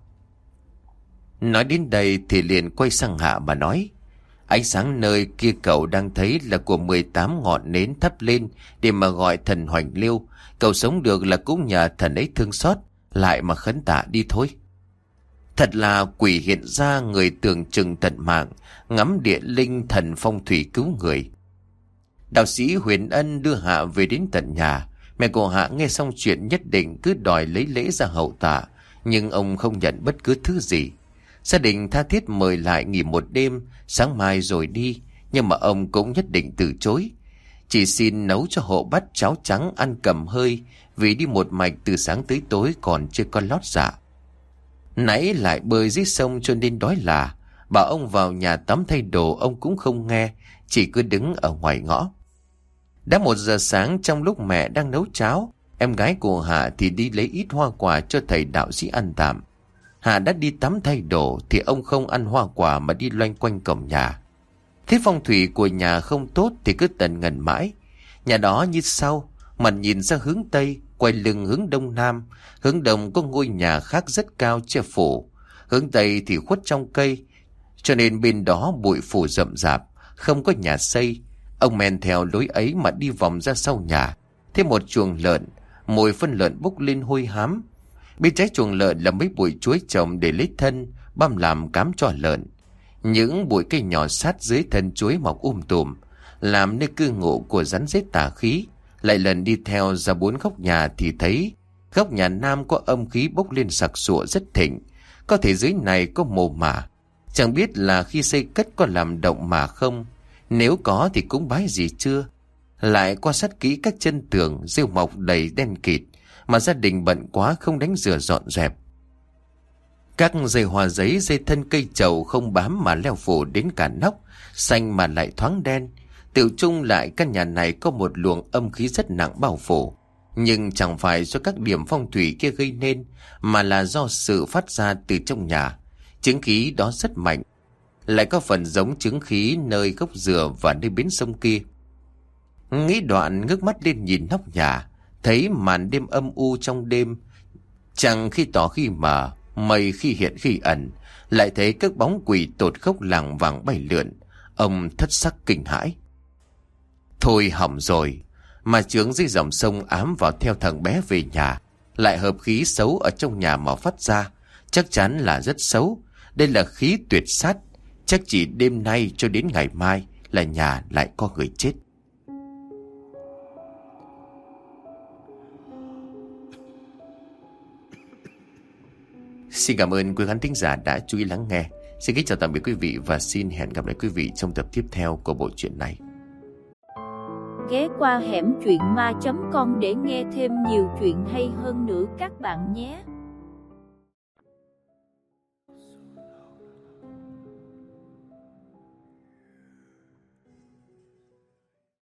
Nói đến đây thì liền quay sang Hạ mà nói: ánh sáng nơi kia cậu đang thấy là của mười tám ngọn nến thắp lên để mà gọi thần Hoành Liêu. Cậu sống được là cũng nhờ thần ấy thương xót, lại mà khấn tạ đi thôi. Thật là quỷ hiện ra người tưởng chừng tận mạng, ngắm địa linh thần phong thủy cứu người. Đạo sĩ Huyền Ân đưa Hạ về đến tận nhà. Mẹ của Hạ nghe xong chuyện nhất định cứ đòi lấy lễ ra hậu tạ, nhưng ông không nhận bất cứ thứ gì. Gia đình tha thiết mời lại nghỉ một đêm, sáng mai rồi đi, nhưng mà ông cũng nhất định từ chối. Chỉ xin nấu cho hộ bát cháo trắng ăn cầm hơi, vì đi một mạch từ sáng tới tối còn chưa có lót dạ. Nãy lại bơi dưới sông cho nên đói là, bảo ông vào nhà tắm thay đồ ông cũng không nghe, chỉ cứ đứng ở ngoài ngõ. Đã một giờ sáng, trong lúc mẹ đang nấu cháo, em gái của Hạ thì đi lấy ít hoa quả cho thầy đạo sĩ ăn tạm. Hạ đã đi tắm thay đồ thì ông không ăn hoa quả mà đi loanh quanh cổng nhà. Thế phong thủy của nhà không tốt thì cứ tần ngần mãi. Nhà đó như sau: mặt nhìn ra hướng Tây, quay lưng hướng Đông Nam. Hướng Đông có ngôi nhà khác rất cao che phủ, hướng Tây thì khuất trong cây, cho nên bên đó bụi phủ rậm rạp, không có nhà xây. Ông men theo lối ấy mà đi vòng ra sau nhà, thêm một chuồng lợn, mùi phân lợn bốc lên hôi hám. Bên trái chuồng lợn là mấy bụi chuối trồng để lấy thân, băm làm cám cho lợn. Những bụi cây nhỏ sát dưới thân chuối mọc um tùm, làm nơi cư ngụ của rắn rết tà khí. Lại lần đi theo ra bốn góc nhà thì thấy góc nhà Nam có âm khí bốc lên sặc sụa rất thịnh. Có thể dưới này có mồ mả, chẳng biết là khi xây cất có làm động mà không. Nếu có thì cúng bái gì chưa? Lại quan sát kỹ các chân tường, rêu mọc đầy đen kịt, mà gia đình bận quá không đánh rửa dọn dẹp. Các dây hoa giấy, dây thân cây trầu không bám mà leo phủ đến cả nóc, xanh mà lại thoáng đen. Tự chung lại căn nhà này có một luồng âm khí rất nặng bao phủ, nhưng chẳng phải do các điểm phong thủy kia gây nên, mà là do sự phát ra từ trong nhà. Chứng khí đó rất mạnh, lại có phần giống chứng khí nơi gốc dừa và nơi bến sông kia. Nghĩ đoạn ngước mắt lên nhìn nóc nhà, thấy màn đêm âm u trong đêm, trăng khi tỏ khi mờ, mây khi hiện khi ẩn, lại thấy các bóng quỷ tột khốc lảng vàng bay lượn. Ông thất sắc kinh hãi. Thôi hỏng rồi, mà chướng dưới dòng sông ám vào theo thằng bé về nhà, lại hợp khí xấu ở trong nhà mà phát ra, chắc chắn là rất xấu. Đây là khí tuyệt sát, chắc chỉ đêm nay cho đến ngày mai là nhà lại có người chết. Xin cảm ơn quý khán thính giả đã chú ý lắng nghe. Xin kính chào tạm biệt quý vị và xin hẹn gặp lại quý vị trong tập tiếp theo của bộ truyện này. Ghé qua hẻm truyện ma chấm com để nghe thêm nhiều chuyện hay hơn nữa các bạn nhé.